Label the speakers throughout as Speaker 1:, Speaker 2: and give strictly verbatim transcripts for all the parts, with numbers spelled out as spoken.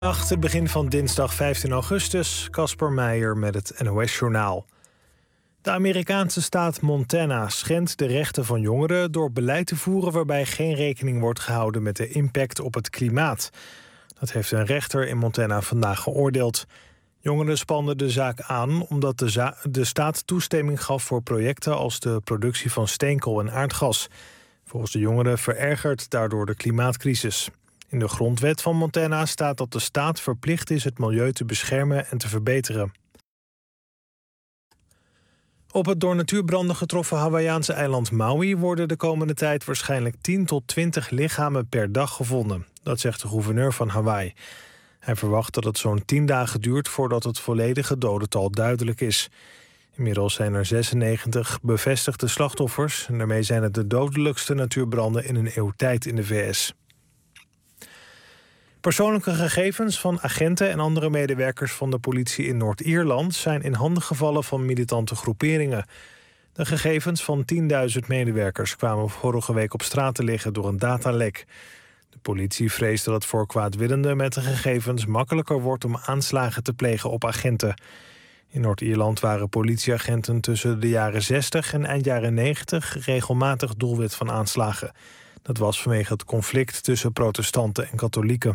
Speaker 1: Nacht, het begin van dinsdag vijftien augustus. Casper Meijer met het N O S-journaal. De Amerikaanse staat Montana schendt de rechten van jongeren door beleid te voeren waarbij geen rekening wordt gehouden met de impact op het klimaat. Dat heeft een rechter in Montana vandaag geoordeeld. Jongeren spanden de zaak aan omdat de, za- de staat toestemming gaf voor projecten als de productie van steenkool en aardgas. Volgens de jongeren verergert daardoor de klimaatcrisis. In de grondwet van Montana staat dat de staat verplicht is het milieu te beschermen en te verbeteren. Op het door natuurbranden getroffen Hawaïaanse eiland Maui worden de komende tijd waarschijnlijk tien tot twintig lichamen per dag gevonden. Dat zegt de gouverneur van Hawaii. Hij verwacht dat het zo'n tien dagen duurt voordat het volledige dodental duidelijk is. Inmiddels zijn er zesennegentig bevestigde slachtoffers en daarmee zijn het de dodelijkste natuurbranden in een eeuw tijd in de V S. Persoonlijke gegevens van agenten en andere medewerkers van de politie in Noord-Ierland zijn in handen gevallen van militante groeperingen. De gegevens van tienduizend medewerkers kwamen vorige week op straat te liggen door een datalek. De politie vreest dat het voor kwaadwillenden met de gegevens makkelijker wordt om aanslagen te plegen op agenten. In Noord-Ierland waren politieagenten tussen de jaren zestig en eind jaren negentig regelmatig doelwit van aanslagen. Dat was vanwege het conflict tussen protestanten en katholieken.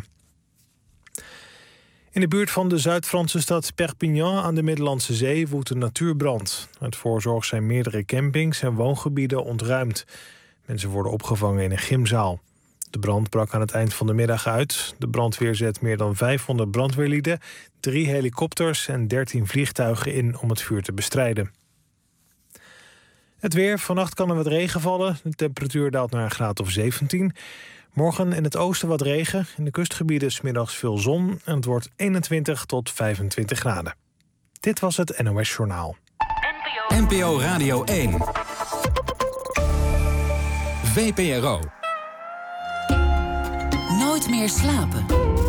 Speaker 1: In de buurt van de Zuid-Franse stad Perpignan aan de Middellandse Zee woedt een natuurbrand. Uit voorzorg zijn meerdere campings en woongebieden ontruimd. Mensen worden opgevangen in een gymzaal. De brand brak aan het eind van de middag uit. De brandweer zet meer dan vijfhonderd brandweerlieden, drie helikopters en dertien vliegtuigen in om het vuur te bestrijden. Het weer. Vannacht kan er wat regen vallen. De temperatuur daalt naar een graad of zeventien. Morgen in het oosten wat regen. In de kustgebieden 's middags veel zon. En het wordt eenentwintig tot vijfentwintig graden. Dit was het N O S Journaal.
Speaker 2: N P O Radio één. V P R O.
Speaker 3: Nooit meer slapen.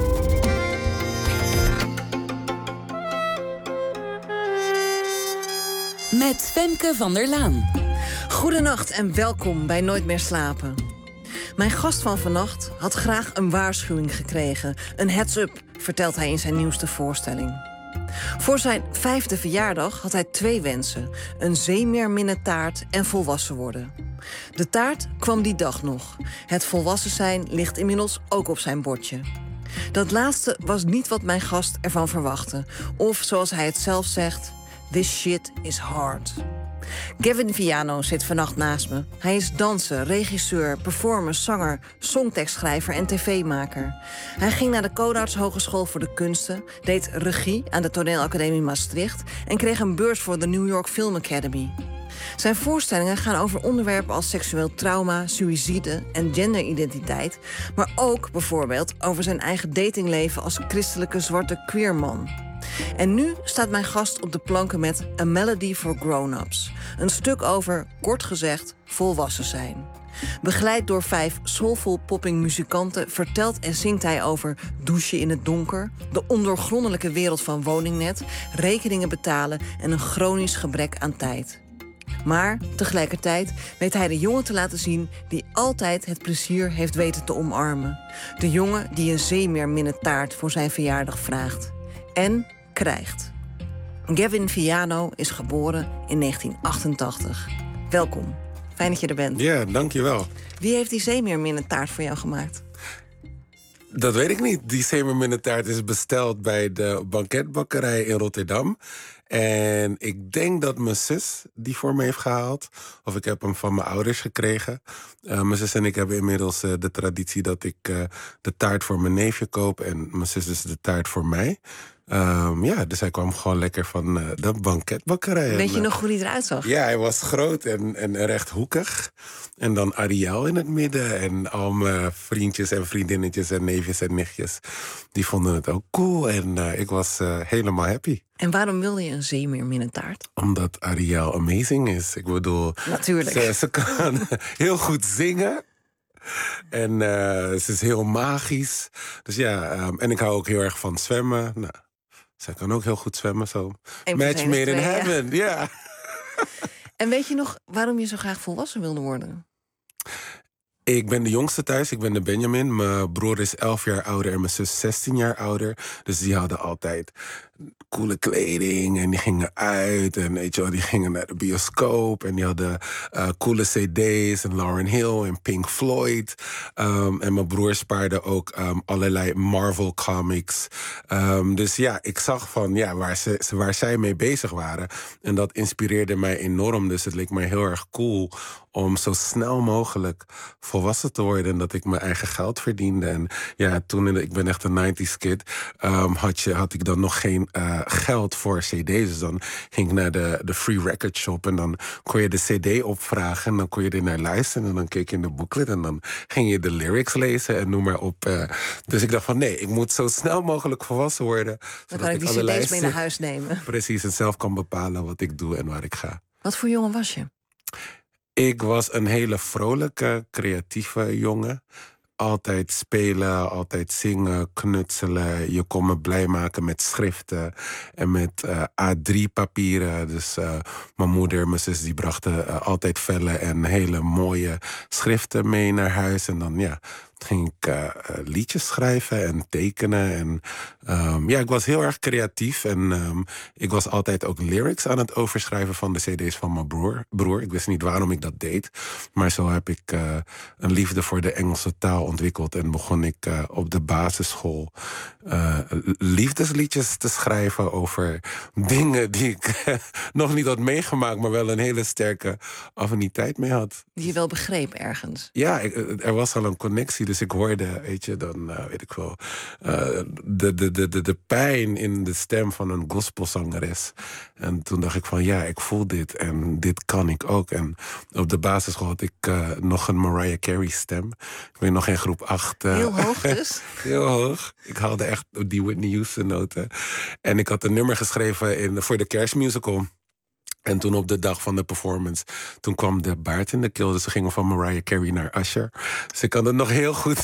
Speaker 3: Met Femke van der Laan.
Speaker 4: Goedenacht en welkom bij Nooit meer slapen. Mijn gast van vannacht had graag een waarschuwing gekregen. Een heads-up, vertelt hij in zijn nieuwste voorstelling. Voor zijn vijfde verjaardag had hij twee wensen. Een zeemeerminnentaart en volwassen worden. De taart kwam die dag nog. Het volwassen zijn ligt inmiddels ook op zijn bordje. Dat laatste was niet wat mijn gast ervan verwachtte. Of zoals hij het zelf zegt, this shit is hard. Gavin Viano zit vannacht naast me. Hij is danser, regisseur, performer, zanger, songtekstschrijver en tv-maker. Hij ging naar de Codarts Hogeschool voor de Kunsten, deed regie aan de Toneelacademie Maastricht en kreeg een beurs voor de New York Film Academy. Zijn voorstellingen gaan over onderwerpen als seksueel trauma, suïcide en genderidentiteit, maar ook bijvoorbeeld over zijn eigen datingleven als christelijke zwarte queerman. En nu staat mijn gast op de planken met A Melody for Grown-ups. Een stuk over, kort gezegd, volwassen zijn. Begeleid door vijf soulful popping muzikanten vertelt en zingt hij over douchen in het donker, de ondoorgrondelijke wereld van woningnet, rekeningen betalen en een chronisch gebrek aan tijd. Maar tegelijkertijd weet hij de jongen te laten zien die altijd het plezier heeft weten te omarmen. De jongen die een zeemeerminnentaart voor zijn verjaardag vraagt. En krijgt. Gavin Viano is geboren in negentien achtentachtig. Welkom. Fijn dat je er bent.
Speaker 5: Ja, dankjewel.
Speaker 4: Wie heeft die zeemeerminnentaart voor jou gemaakt?
Speaker 5: Dat weet ik niet. Die zeemeerminnentaart is besteld bij de banketbakkerij in Rotterdam. En ik denk dat mijn zus die voor me heeft gehaald. Of ik heb hem van mijn ouders gekregen. Uh, mijn zus en ik hebben inmiddels uh, de traditie dat ik uh, de taart voor mijn neefje koop. En mijn zus dus de taart voor mij. Um, ja, dus hij kwam gewoon lekker van uh, de banketbakkerij.
Speaker 4: Weet je
Speaker 5: en, uh,
Speaker 4: nog hoe die eruit zag?
Speaker 5: Ja, hij was groot en, en rechthoekig. En dan Ariel in het midden. En al mijn vriendjes en vriendinnetjes en neefjes en nichtjes, die vonden het ook cool. En uh, ik was uh, helemaal happy.
Speaker 4: En waarom wilde je een zeemeerminnentaart?
Speaker 5: Omdat Ariel amazing is. Ik bedoel,
Speaker 4: natuurlijk.
Speaker 5: Ze, ze kan heel goed zingen. En uh, ze is heel magisch. Dus ja, um, en ik hou ook heel erg van zwemmen. Nou, zij kan ook heel goed zwemmen, zo. Match made in heaven, ja. Yeah.
Speaker 4: En weet je nog waarom je zo graag volwassen wilde worden?
Speaker 5: Ik ben de jongste thuis, ik ben de Benjamin. Mijn broer is elf jaar ouder en mijn zus zestien jaar ouder. Dus die hadden altijd coole kleding en die gingen uit. En weet je wel, die gingen naar de bioscoop. En die hadden uh, coole cd's en Lauryn Hill en Pink Floyd. Um, en mijn broer spaarde ook um, allerlei Marvel comics. Um, dus ja, ik zag van ja, waar, ze, waar zij mee bezig waren. En dat inspireerde mij enorm. Dus het leek mij heel erg cool om zo snel mogelijk volwassen te worden en dat ik mijn eigen geld verdiende. En ja, toen, in de, ik ben echt een nineties kid, um, had, je, had ik dan nog geen uh, geld voor cd's. Dus dan ging ik naar de, de Free Record Shop en dan kon je de cd opvragen en dan kon je er naar luisteren en dan keek je in de booklet en dan ging je de lyrics lezen en noem maar op. Uh, dus ik dacht van nee, ik moet zo snel mogelijk volwassen worden.
Speaker 4: Dan kan ik die
Speaker 5: alle
Speaker 4: cd's mee naar huis nemen.
Speaker 5: Precies, en zelf kan bepalen wat ik doe en waar ik ga.
Speaker 4: Wat voor jongen was je?
Speaker 5: Ik was een hele vrolijke, creatieve jongen. Altijd spelen, altijd zingen, knutselen. Je kon me blij maken met schriften en met uh, A drie papieren. Dus uh, mijn moeder, mijn zus, die brachten uh, altijd vellen en hele mooie schriften mee naar huis. En dan ja, ging ik uh, liedjes schrijven en tekenen. En um, ja, ik was heel erg creatief. En um, ik was altijd ook lyrics aan het overschrijven van de cd's van mijn broer. broer. Ik wist niet waarom ik dat deed. Maar zo heb ik uh, een liefde voor de Engelse taal ontwikkeld. En begon ik uh, op de basisschool uh, liefdesliedjes te schrijven over dingen die ik nog niet had meegemaakt, maar wel een hele sterke affiniteit mee had.
Speaker 4: Die je wel begreep ergens.
Speaker 5: Ja, ik, er was al een connectie. Dus ik hoorde, weet je, dan uh, weet ik wel, uh, de, de, de, de, de pijn in de stem van een gospelzangeres. En toen dacht ik van ja, ik voel dit en dit kan ik ook. En op de basisschool had ik uh, nog een Mariah Carey stem. Ik ben nog in groep acht. Uh,
Speaker 4: heel hoog dus?
Speaker 5: Heel hoog. Ik haalde echt die Whitney Houston noten. En ik had een nummer geschreven in, voor de kerstmusical. En toen op de dag van de performance, toen kwam de baard in de keel. Dus we gingen van Mariah Carey naar Usher. Dus ik kan het nog heel goed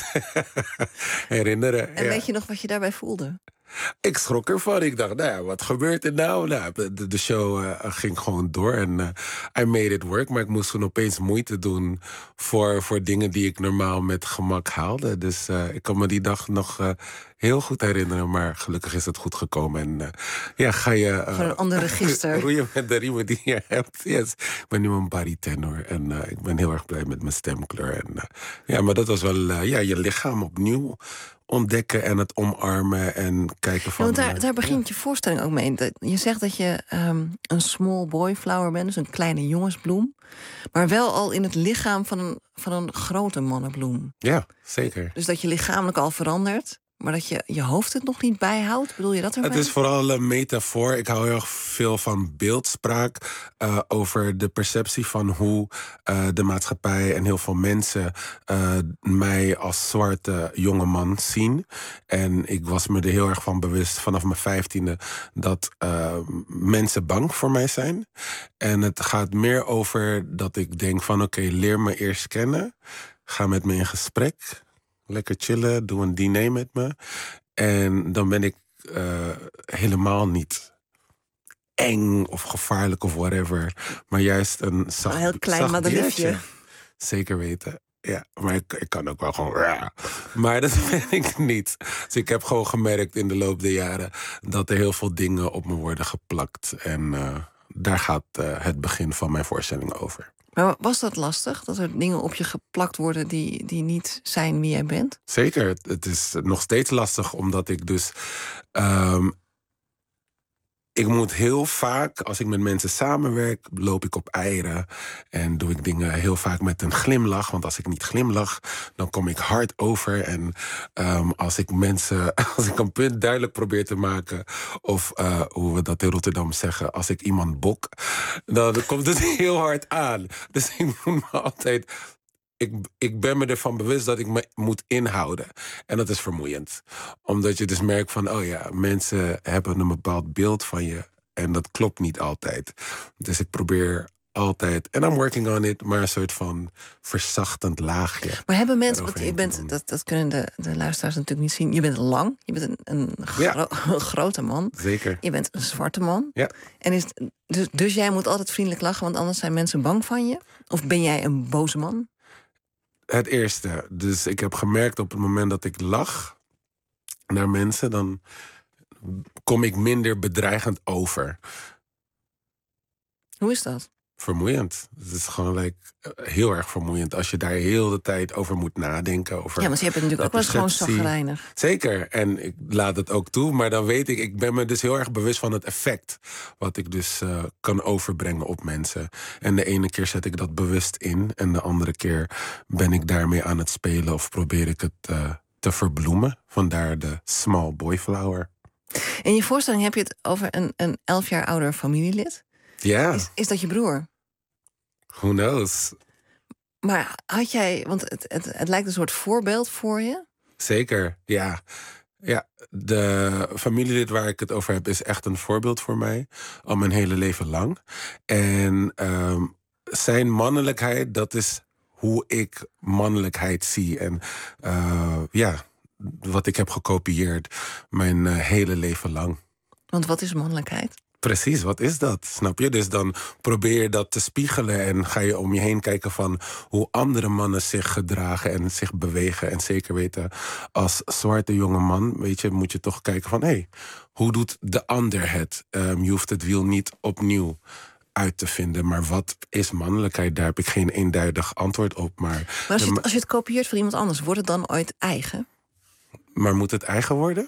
Speaker 5: herinneren.
Speaker 4: En
Speaker 5: ja.
Speaker 4: Weet je nog wat je daarbij voelde?
Speaker 5: Ik schrok ervan. Ik dacht, nou ja, wat gebeurt er nou? nou de, de show uh, ging gewoon door en uh, I made it work. Maar ik moest toen opeens moeite doen voor, voor dingen die ik normaal met gemak haalde. Dus uh, ik kan me die dag nog uh, heel goed herinneren. Maar gelukkig is het goed gekomen. En uh, ja, ga je... Uh,
Speaker 4: Gewoon een ander register.
Speaker 5: roeien met de riemen die je hebt. Yes. Ik ben nu een baritenor. En uh, ik ben heel erg blij met mijn stemkleur. En, uh, ja, maar dat was wel uh, ja, je lichaam opnieuw ontdekken en het omarmen en kijken van...
Speaker 4: Ja, want daar, daar begint je voorstelling ook mee. Je zegt dat je um, een small boy flower bent, dus een kleine jongensbloem. Maar wel al in het lichaam van een, van een grote mannenbloem.
Speaker 5: Ja, zeker.
Speaker 4: Dus dat je lichamelijk al verandert, maar dat je je hoofd het nog niet bijhoudt. Bedoel je dat erbij?
Speaker 5: Het is vooral een metafoor. Ik hou heel erg veel van beeldspraak. Uh, over de perceptie van hoe uh, de maatschappij en heel veel mensen uh, mij als zwarte jongeman zien. En ik was me er heel erg van bewust vanaf mijn vijftiende dat uh, mensen bang voor mij zijn. En het gaat meer over dat ik denk van oké, okay, leer me eerst kennen. Ga met me in gesprek. Lekker chillen, doe een diner met me. En dan ben ik uh, helemaal niet eng of gevaarlijk of whatever. Maar juist een zacht,
Speaker 4: een heel klein
Speaker 5: zacht
Speaker 4: madeliefje.
Speaker 5: Zeker weten. Ja, maar ik, ik kan ook wel gewoon... Ja. Maar dat ben ik niet. Dus ik heb gewoon gemerkt in de loop der jaren dat er heel veel dingen op me worden geplakt. En uh, daar gaat uh, het begin van mijn voorstelling over.
Speaker 4: Maar was dat lastig? Dat er dingen op je geplakt worden die, die niet zijn wie jij bent?
Speaker 5: Zeker. Het is nog steeds lastig, omdat ik dus... Um, ik moet heel vaak, als ik met mensen samenwerk, loop ik op eieren. En doe ik dingen heel vaak met een glimlach. Want als ik niet glimlach, dan kom ik hard over. En um, als ik mensen, als ik een punt duidelijk probeer te maken, of uh, hoe we dat in Rotterdam zeggen, als ik iemand bok, dan komt het heel hard aan. Dus ik moet me altijd... Ik, ik ben me ervan bewust dat ik me moet inhouden. En dat is vermoeiend. Omdat je dus merkt van, oh ja, mensen hebben een bepaald beeld van je. En dat klopt niet altijd. Dus ik probeer altijd, en I'm working on it, maar een soort van verzachtend laagje.
Speaker 4: Maar hebben mensen, want je bent, dat, dat kunnen de, de luisteraars natuurlijk niet zien. Je bent lang, je bent een, een, gro- ja. een grote man.
Speaker 5: Zeker.
Speaker 4: Je bent een zwarte man.
Speaker 5: Ja.
Speaker 4: En is, dus, dus jij moet altijd vriendelijk lachen, want anders zijn mensen bang van je? Of ben jij een boze man?
Speaker 5: Het eerste. Dus ik heb gemerkt op het moment dat ik lach naar mensen, dan kom ik minder bedreigend over.
Speaker 4: Hoe is dat?
Speaker 5: Vermoeiend. Het is gewoon like, heel erg vermoeiend als je daar heel de tijd over moet nadenken. Over
Speaker 4: Ja, want je hebt het natuurlijk ook wel eens gewoon chagrijnig.
Speaker 5: Zeker, en ik laat het ook toe. Maar dan weet ik, ik ben me dus heel erg bewust van het effect wat ik dus uh, kan overbrengen op mensen. En de ene keer zet ik dat bewust in. En de andere keer ben ik daarmee aan het spelen of probeer ik het uh, te verbloemen. Vandaar de small boy flower.
Speaker 4: In je voorstelling heb je het over een, een elf jaar ouder familielid.
Speaker 5: Ja.
Speaker 4: Is, is dat je broer?
Speaker 5: Who knows?
Speaker 4: Maar had jij, want het, het, het lijkt een soort voorbeeld voor je.
Speaker 5: Zeker, ja. Ja, de familielid waar ik het over heb is echt een voorbeeld voor mij. Al mijn hele leven lang. En um, zijn mannelijkheid, dat is hoe ik mannelijkheid zie. En uh, ja, wat ik heb gekopieerd mijn uh, hele leven lang.
Speaker 4: Want wat is mannelijkheid?
Speaker 5: Precies, wat is dat? Snap je? Dus dan probeer je dat te spiegelen en ga je om je heen kijken van hoe andere mannen zich gedragen en zich bewegen. En zeker weten, als zwarte jonge man, weet je, moet je toch kijken van hé, hey, hoe doet de ander het? Um, je hoeft het wiel niet opnieuw uit te vinden. Maar wat is mannelijkheid? Daar heb ik geen eenduidig antwoord op. Maar,
Speaker 4: maar als, je het, als je het kopieert van iemand anders, wordt het dan ooit eigen?
Speaker 5: Maar moet het eigen worden?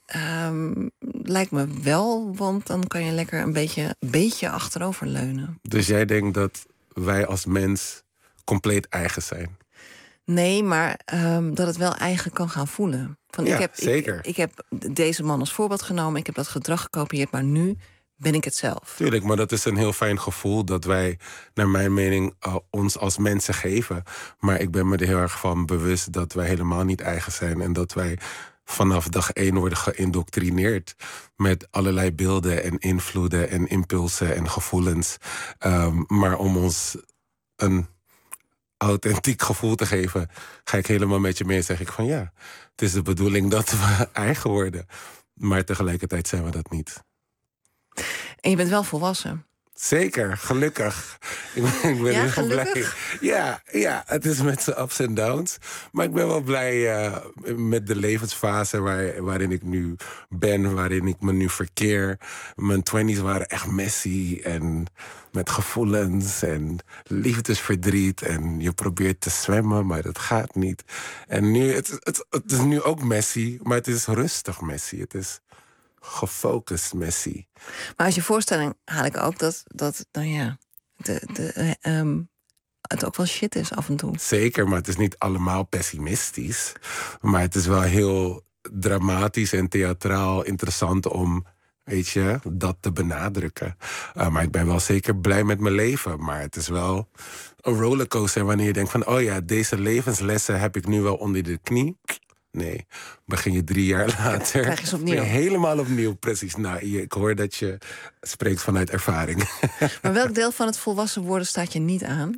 Speaker 4: Um, lijkt me wel, want dan kan je lekker een beetje, beetje achteroverleunen.
Speaker 5: Dus jij denkt dat wij als mens compleet eigen zijn?
Speaker 4: Nee, maar um, dat het wel eigen kan gaan voelen. Van,
Speaker 5: ja,
Speaker 4: ik heb,
Speaker 5: zeker.
Speaker 4: Ik, ik heb deze man als voorbeeld genomen. Ik heb dat gedrag gekopieerd, maar nu ben ik het zelf.
Speaker 5: Tuurlijk, maar dat is een heel fijn gevoel dat wij, naar mijn mening, uh, ons als mensen geven. Maar ik ben me er heel erg van bewust dat wij helemaal niet eigen zijn. En dat wij vanaf dag één worden geïndoctrineerd met allerlei beelden en invloeden en impulsen en gevoelens. Um, maar om ons een authentiek gevoel te geven, ga ik helemaal met je mee en zeg ik van ja, het is de bedoeling dat we eigen worden. Maar tegelijkertijd zijn we dat niet.
Speaker 4: En je bent wel volwassen.
Speaker 5: Zeker, gelukkig. Ik ben, ik ben
Speaker 4: ja,
Speaker 5: heel
Speaker 4: gelukkig?
Speaker 5: blij. Ja, ja, het is met zijn ups en downs. Maar ik ben wel blij uh, met de levensfase waar, waarin ik nu ben, waarin ik me nu verkeer. Mijn twinties waren echt messy en met gevoelens en liefdesverdriet. En je probeert te zwemmen, maar dat gaat niet. En nu, het, het, het is nu ook messy, maar het is rustig messy. Het is gefocust messy.
Speaker 4: Maar uit je voorstelling haal ik ook dat, dat nou ja, de, de, um, het ook wel shit is af en toe.
Speaker 5: Zeker, maar het is niet allemaal pessimistisch. Maar het is wel heel dramatisch en theatraal interessant om, weet je, dat te benadrukken. Uh, maar ik ben wel zeker blij met mijn leven. Maar het is wel een rollercoaster wanneer je denkt van, oh ja, deze levenslessen heb ik nu wel onder de knie. Nee, begin je drie jaar later.
Speaker 4: Krijg je ze opnieuw.
Speaker 5: Helemaal opnieuw, precies. Nou, ik hoor dat je spreekt vanuit ervaring.
Speaker 4: Maar welk deel van het volwassen worden staat je niet aan?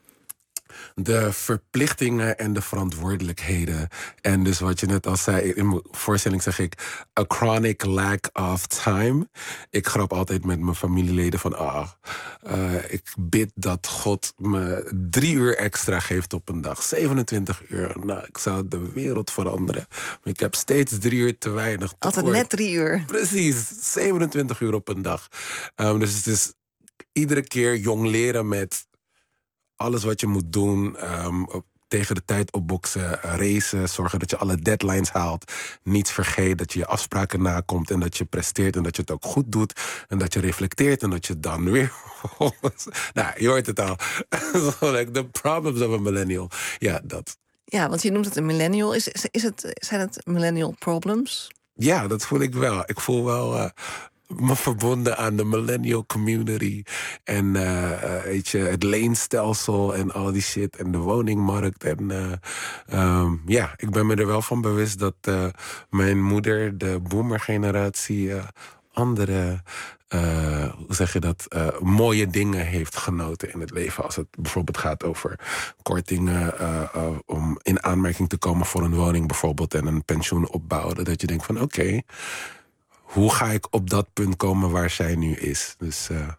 Speaker 5: De verplichtingen en de verantwoordelijkheden. En dus wat je net al zei, in mijn voorstelling zeg ik, a chronic lack of time. Ik grap altijd met mijn familieleden van, ah, uh, ik bid dat God me drie uur extra geeft op een dag. zevenentwintig uur. Nou, ik zou de wereld veranderen. Maar ik heb steeds drie uur te weinig.
Speaker 4: Altijd net drie uur.
Speaker 5: Precies, zevenentwintig uur op een dag. Um, dus het is iedere keer jong leren met alles wat je moet doen, um, tegen de tijd opboksen, racen, zorgen dat je alle deadlines haalt. Niets vergeet, dat je je afspraken nakomt en dat je presteert en dat je het ook goed doet. En dat je reflecteert en dat je dan weer... nou, je hoort het al. Like the problems of a millennial. Ja, dat.
Speaker 4: Ja, want je noemt het een millennial. Is, is, is het, zijn het millennial problems?
Speaker 5: Ja, dat voel ik wel. Ik voel wel Uh, me verbonden aan de millennial community. En uh, weet je, het leenstelsel en al die shit. En de woningmarkt. En uh, um, ja, ik ben me er wel van bewust dat uh, mijn moeder, de boomergeneratie, uh, andere, uh, hoe zeg je dat, uh, mooie dingen heeft genoten in het leven. Als het bijvoorbeeld gaat over kortingen uh, uh, om in aanmerking te komen voor een woning bijvoorbeeld en een pensioen opbouwen. Dat je denkt van oké, okay, hoe ga ik op dat punt komen waar zij nu is? Dus uh,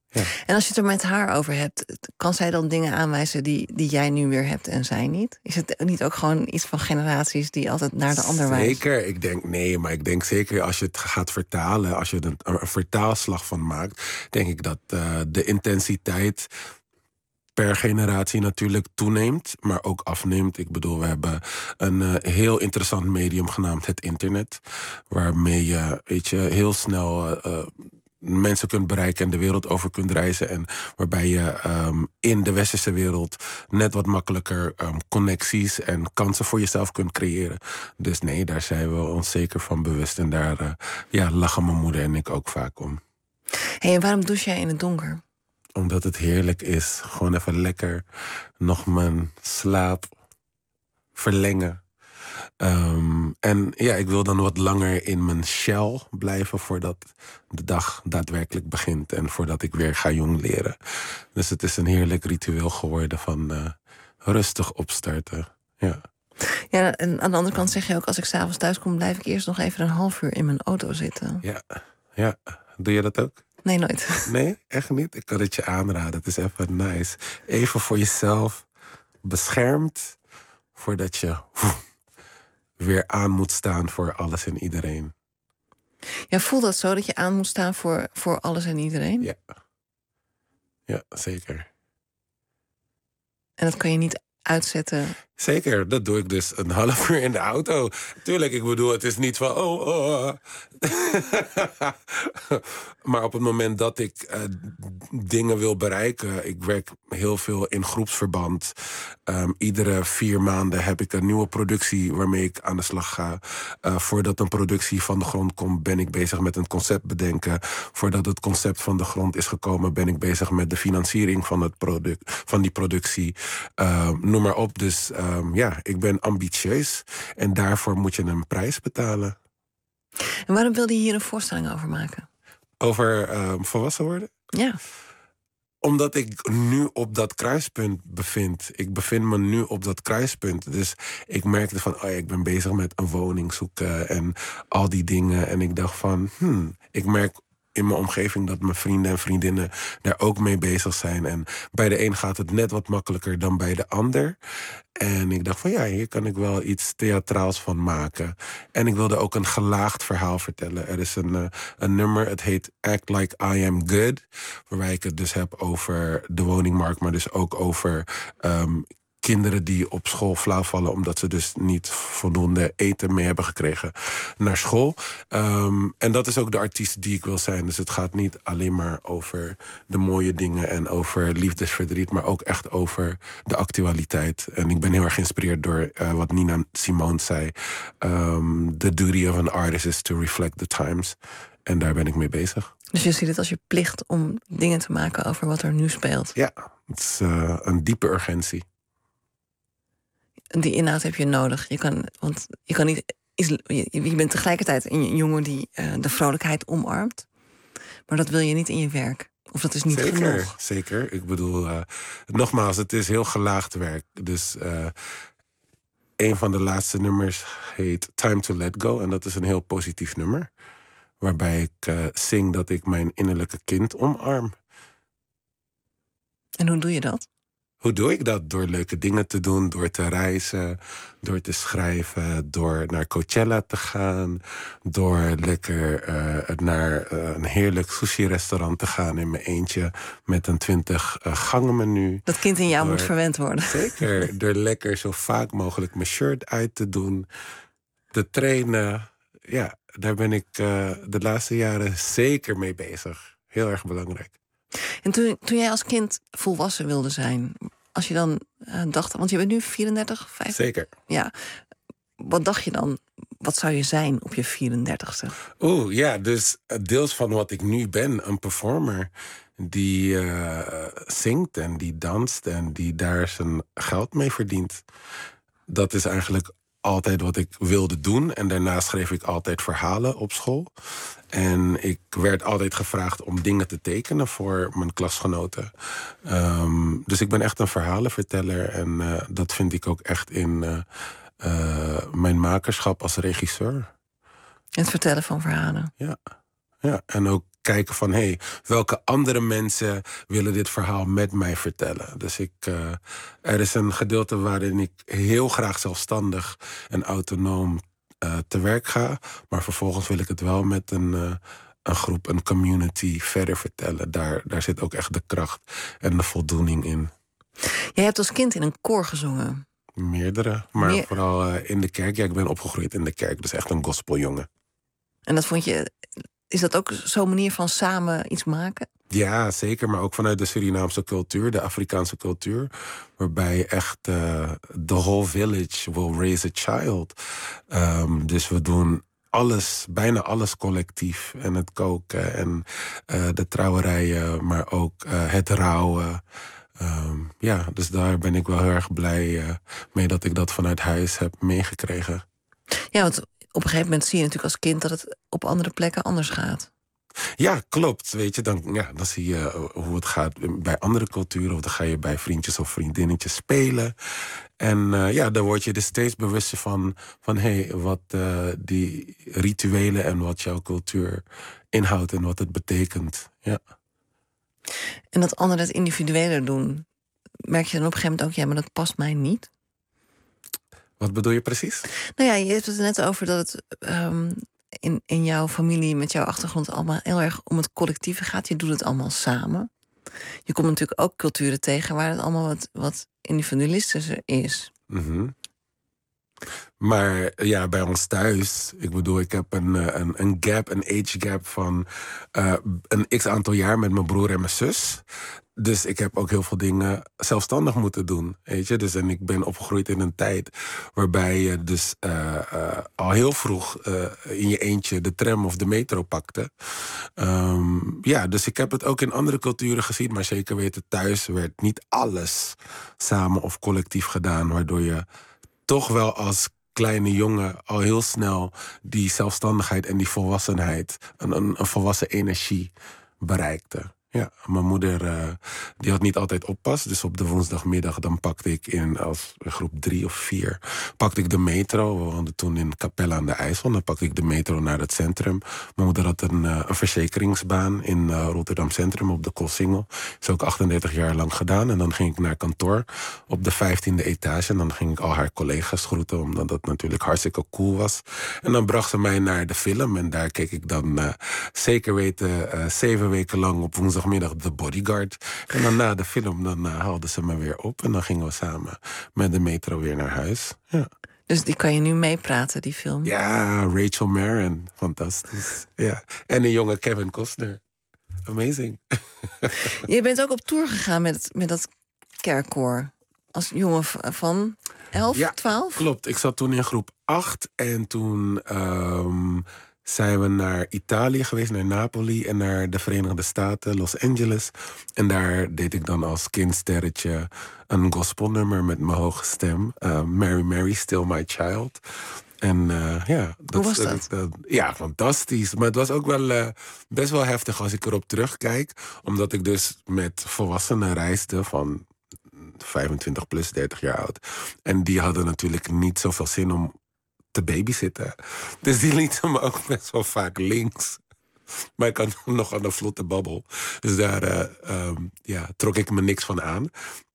Speaker 5: Ja.
Speaker 4: En als je het er met haar over hebt, kan zij dan dingen aanwijzen die, die jij nu weer hebt en zij niet? Is het niet ook gewoon iets van generaties die altijd naar de ander wijzen?
Speaker 5: Zeker, ik denk nee, maar ik denk zeker als je het gaat vertalen, als je er een, een vertaalslag van maakt, denk ik dat uh, de intensiteit per generatie natuurlijk toeneemt, maar ook afneemt. Ik bedoel, we hebben een uh, heel interessant medium genaamd het internet, waarmee je, weet je, heel snel uh, uh, mensen kunt bereiken en de wereld over kunt reizen. En waarbij je um, in de westerse wereld net wat makkelijker um, connecties en kansen voor jezelf kunt creëren. Dus nee, daar zijn we ons zeker van bewust. En daar uh, ja, lachen mijn moeder en ik ook vaak om.
Speaker 4: Hey, en waarom douche jij in het donker?
Speaker 5: Omdat het heerlijk is. Gewoon even lekker nog mijn slaap verlengen. Um, en ja, ik wil dan wat langer in mijn shell blijven voordat de dag daadwerkelijk begint. En voordat ik weer ga jong leren. Dus het is een heerlijk ritueel geworden van uh, rustig opstarten. Ja.
Speaker 4: Ja, en aan de andere kant zeg je ook, als ik 's avonds thuis kom, blijf ik eerst nog even een half uur in mijn auto zitten.
Speaker 5: Ja, ja. Doe je dat ook?
Speaker 4: Nee, nooit.
Speaker 5: Nee, echt niet? Ik kan het je aanraden. Het is even nice. Even voor jezelf beschermd voordat je weer aan moet staan voor alles en iedereen.
Speaker 4: Ja, voelt dat zo, dat je aan moet staan voor, voor alles en iedereen?
Speaker 5: Ja. Ja, zeker.
Speaker 4: En dat kan je niet uitzetten?
Speaker 5: Zeker, dat doe ik dus een half uur in de auto. Tuurlijk, ik bedoel, het is niet van... oh, oh, oh. Maar op het moment dat ik uh, dingen wil bereiken... ik werk heel veel in groepsverband. Um, iedere vier maanden heb ik een nieuwe productie waarmee ik aan de slag ga. Uh, voordat een productie van de grond komt, ben ik bezig met een concept bedenken. Voordat het concept van de grond is gekomen, ben ik bezig met de financiering van, het product, van die productie. Uh, noem maar op, dus... Uh, Um, ja, ik ben ambitieus en daarvoor moet je een prijs betalen.
Speaker 4: En waarom wilde je hier een voorstelling over maken?
Speaker 5: Over um, volwassen worden?
Speaker 4: Ja.
Speaker 5: Omdat ik nu op dat kruispunt bevind. Ik bevind me nu op dat kruispunt. Dus ik merkte van, oh ja, ik ben bezig met een woning zoeken en al die dingen. En ik dacht van, hmm, ik merk in mijn omgeving dat mijn vrienden en vriendinnen daar ook mee bezig zijn. En bij de een gaat het net wat makkelijker dan bij de ander. En ik dacht van ja, hier kan ik wel iets theatraals van maken. En ik wilde ook een gelaagd verhaal vertellen. Er is een, uh, een nummer, het heet Act Like I Am Good. Waarbij ik het dus heb over de woningmarkt, maar dus ook over... Um, kinderen die op school flauw vallen omdat ze dus niet voldoende eten mee hebben gekregen naar school. Um, en dat is ook de artiest die ik wil zijn. Dus het gaat niet alleen maar over de mooie dingen en over liefdesverdriet, maar ook echt over de actualiteit. En ik ben heel erg geïnspireerd door uh, wat Nina Simone zei. Um, the duty of an artist is to reflect the times. En daar ben ik mee bezig.
Speaker 4: Dus je ziet het als je plicht om dingen te maken over wat er nu speelt?
Speaker 5: Ja, het is uh, een diepe urgentie.
Speaker 4: Die inhoud heb je nodig. Je kan, want je kan niet. Je bent tegelijkertijd een jongen die uh, de vrolijkheid omarmt. Maar dat wil je niet in je werk. Of dat is niet
Speaker 5: zeker,
Speaker 4: genoeg.
Speaker 5: Zeker. Ik bedoel, uh, nogmaals, het is heel gelaagd werk. Dus uh, een van de laatste nummers heet Time to Let Go. En dat is een heel positief nummer. Waarbij ik uh, zing dat ik mijn innerlijke kind omarm.
Speaker 4: En hoe doe je dat?
Speaker 5: Hoe doe ik dat? Door leuke dingen te doen, door te reizen, door te schrijven, door naar Coachella te gaan, door lekker uh, naar uh, een heerlijk sushi-restaurant te gaan in mijn eentje met een twintig uh, gangen menu.
Speaker 4: Dat kind in jou
Speaker 5: door,
Speaker 4: moet verwend worden.
Speaker 5: Zeker, door lekker zo vaak mogelijk mijn shirt uit te doen, te trainen. Ja, daar ben ik uh, de laatste jaren zeker mee bezig. Heel erg belangrijk.
Speaker 4: En toen, toen jij als kind volwassen wilde zijn, als je dan uh, dacht, want je bent nu vierendertig, vijf?
Speaker 5: Zeker.
Speaker 4: Ja. Wat dacht je dan? Wat zou je zijn op je vierendertigste?
Speaker 5: Oeh, ja, dus deels van wat ik nu ben, een performer die uh, zingt en die danst en die daar zijn geld mee verdient. Dat is eigenlijk altijd wat ik wilde doen. En daarna schreef ik altijd verhalen op school. En ik werd altijd gevraagd om dingen te tekenen voor mijn klasgenoten. Um, dus ik ben echt een verhalenverteller. En uh, dat vind ik ook echt in uh, uh, mijn makerschap als regisseur.
Speaker 4: Het vertellen van verhalen.
Speaker 5: Ja, ja. En ook kijken van... hé, hey, welke andere mensen willen dit verhaal met mij vertellen? Dus ik, uh, er is een gedeelte waarin ik heel graag zelfstandig en autonoom uh, te werk ga. Maar vervolgens wil ik het wel met een, uh, een groep, een community verder vertellen. Daar, daar zit ook echt de kracht en de voldoening in.
Speaker 4: Jij hebt als kind in een koor gezongen.
Speaker 5: Meerdere, maar
Speaker 4: Meer...
Speaker 5: vooral uh, in de kerk. Ja, ik ben opgegroeid in de kerk, dus echt een gospeljongen.
Speaker 4: En dat vond je... Is dat ook zo'n manier van samen iets maken?
Speaker 5: Ja, zeker. Maar ook vanuit de Surinaamse cultuur, de Afrikaanse cultuur. Waarbij echt uh, the whole village will raise a child. Um, dus we doen alles, bijna alles collectief. En het koken en uh, de trouwerijen, maar ook uh, het rouwen. Um, ja, dus daar ben ik wel heel erg blij uh, mee dat ik dat vanuit huis heb meegekregen.
Speaker 4: Ja, want op een gegeven moment zie je natuurlijk als kind dat het op andere plekken anders gaat.
Speaker 5: Ja, klopt. Weet je, dan, ja, dan zie je hoe het gaat bij andere culturen. Of dan ga je bij vriendjes of vriendinnetjes spelen. En uh, ja, dan word je er steeds bewuster van... van hé, hey, wat uh, die rituelen en wat jouw cultuur inhoudt en wat het betekent. Ja.
Speaker 4: En dat anderen het individueler doen, merk je dan op een gegeven moment ook... ja, maar dat past mij niet?
Speaker 5: Wat bedoel je precies?
Speaker 4: Nou ja, je hebt het er net over dat het um, in, in jouw familie... met jouw achtergrond allemaal heel erg om het collectieve gaat. Je doet het allemaal samen. Je komt natuurlijk ook culturen tegen waar het allemaal wat, wat individualistischer is.
Speaker 5: Mm-hmm. Maar ja, bij ons thuis, ik bedoel, ik heb een, een, een gap, een age gap van uh, een x aantal jaar met mijn broer en mijn zus. Dus ik heb ook heel veel dingen zelfstandig moeten doen, weet je. Dus, en ik ben opgegroeid in een tijd waarbij je dus uh, uh, al heel vroeg uh, in je eentje de tram of de metro pakte. Um, ja, dus ik heb het ook in andere culturen gezien, maar zeker weten thuis werd niet alles samen of collectief gedaan, waardoor je toch wel als kleine jongen al heel snel die zelfstandigheid en die volwassenheid, een, een, een volwassen energie bereikte. Ja, mijn moeder uh, die had niet altijd oppas. Dus op de woensdagmiddag dan pakte ik in als groep drie of vier... pakte ik de metro. We woonden toen in Capelle aan de IJssel. Dan pakte ik de metro naar het centrum. Mijn moeder had een, uh, een verzekeringsbaan in uh, Rotterdam Centrum op de Koolsingel. Dat is ook achtendertig jaar lang gedaan. En dan ging ik naar kantoor op de vijftiende etage. En dan ging ik al haar collega's groeten, omdat dat natuurlijk hartstikke cool was. En dan bracht ze mij naar de film. En daar keek ik dan uh, zeker weten uh, zeven weken lang op woensdag middag The Bodyguard. En dan na de film dan uh, haalden ze me weer op. En dan gingen we samen met de metro weer naar huis. Ja.
Speaker 4: Dus die kan je nu meepraten, die film?
Speaker 5: Ja, Rachel Marin. Fantastisch. Ja. En een jonge Kevin Costner. Amazing.
Speaker 4: Je bent ook op tour gegaan met, met dat kerkkoor. Als jongen van elf,
Speaker 5: ja,
Speaker 4: twaalf?
Speaker 5: Klopt. Ik zat toen in groep acht. En toen... Um, zijn we naar Italië geweest, naar Napoli en naar de Verenigde Staten, Los Angeles. En daar deed ik dan als kindsterretje een gospelnummer met mijn hoge stem. Uh, Mary, Mary, Still My Child. En uh, ja, dat,
Speaker 4: hoe was dat?
Speaker 5: Uh, uh, ja, fantastisch. Maar het was ook wel uh, best wel heftig als ik erop terugkijk. Omdat ik dus met volwassenen reisde van vijfentwintig plus, dertig jaar oud. En die hadden natuurlijk niet zoveel zin om te babysitten. Dus die lieten me ook best wel vaak links. Maar ik had nog aan de vlotte babbel. Dus daar uh, um, ja, trok ik me niks van aan.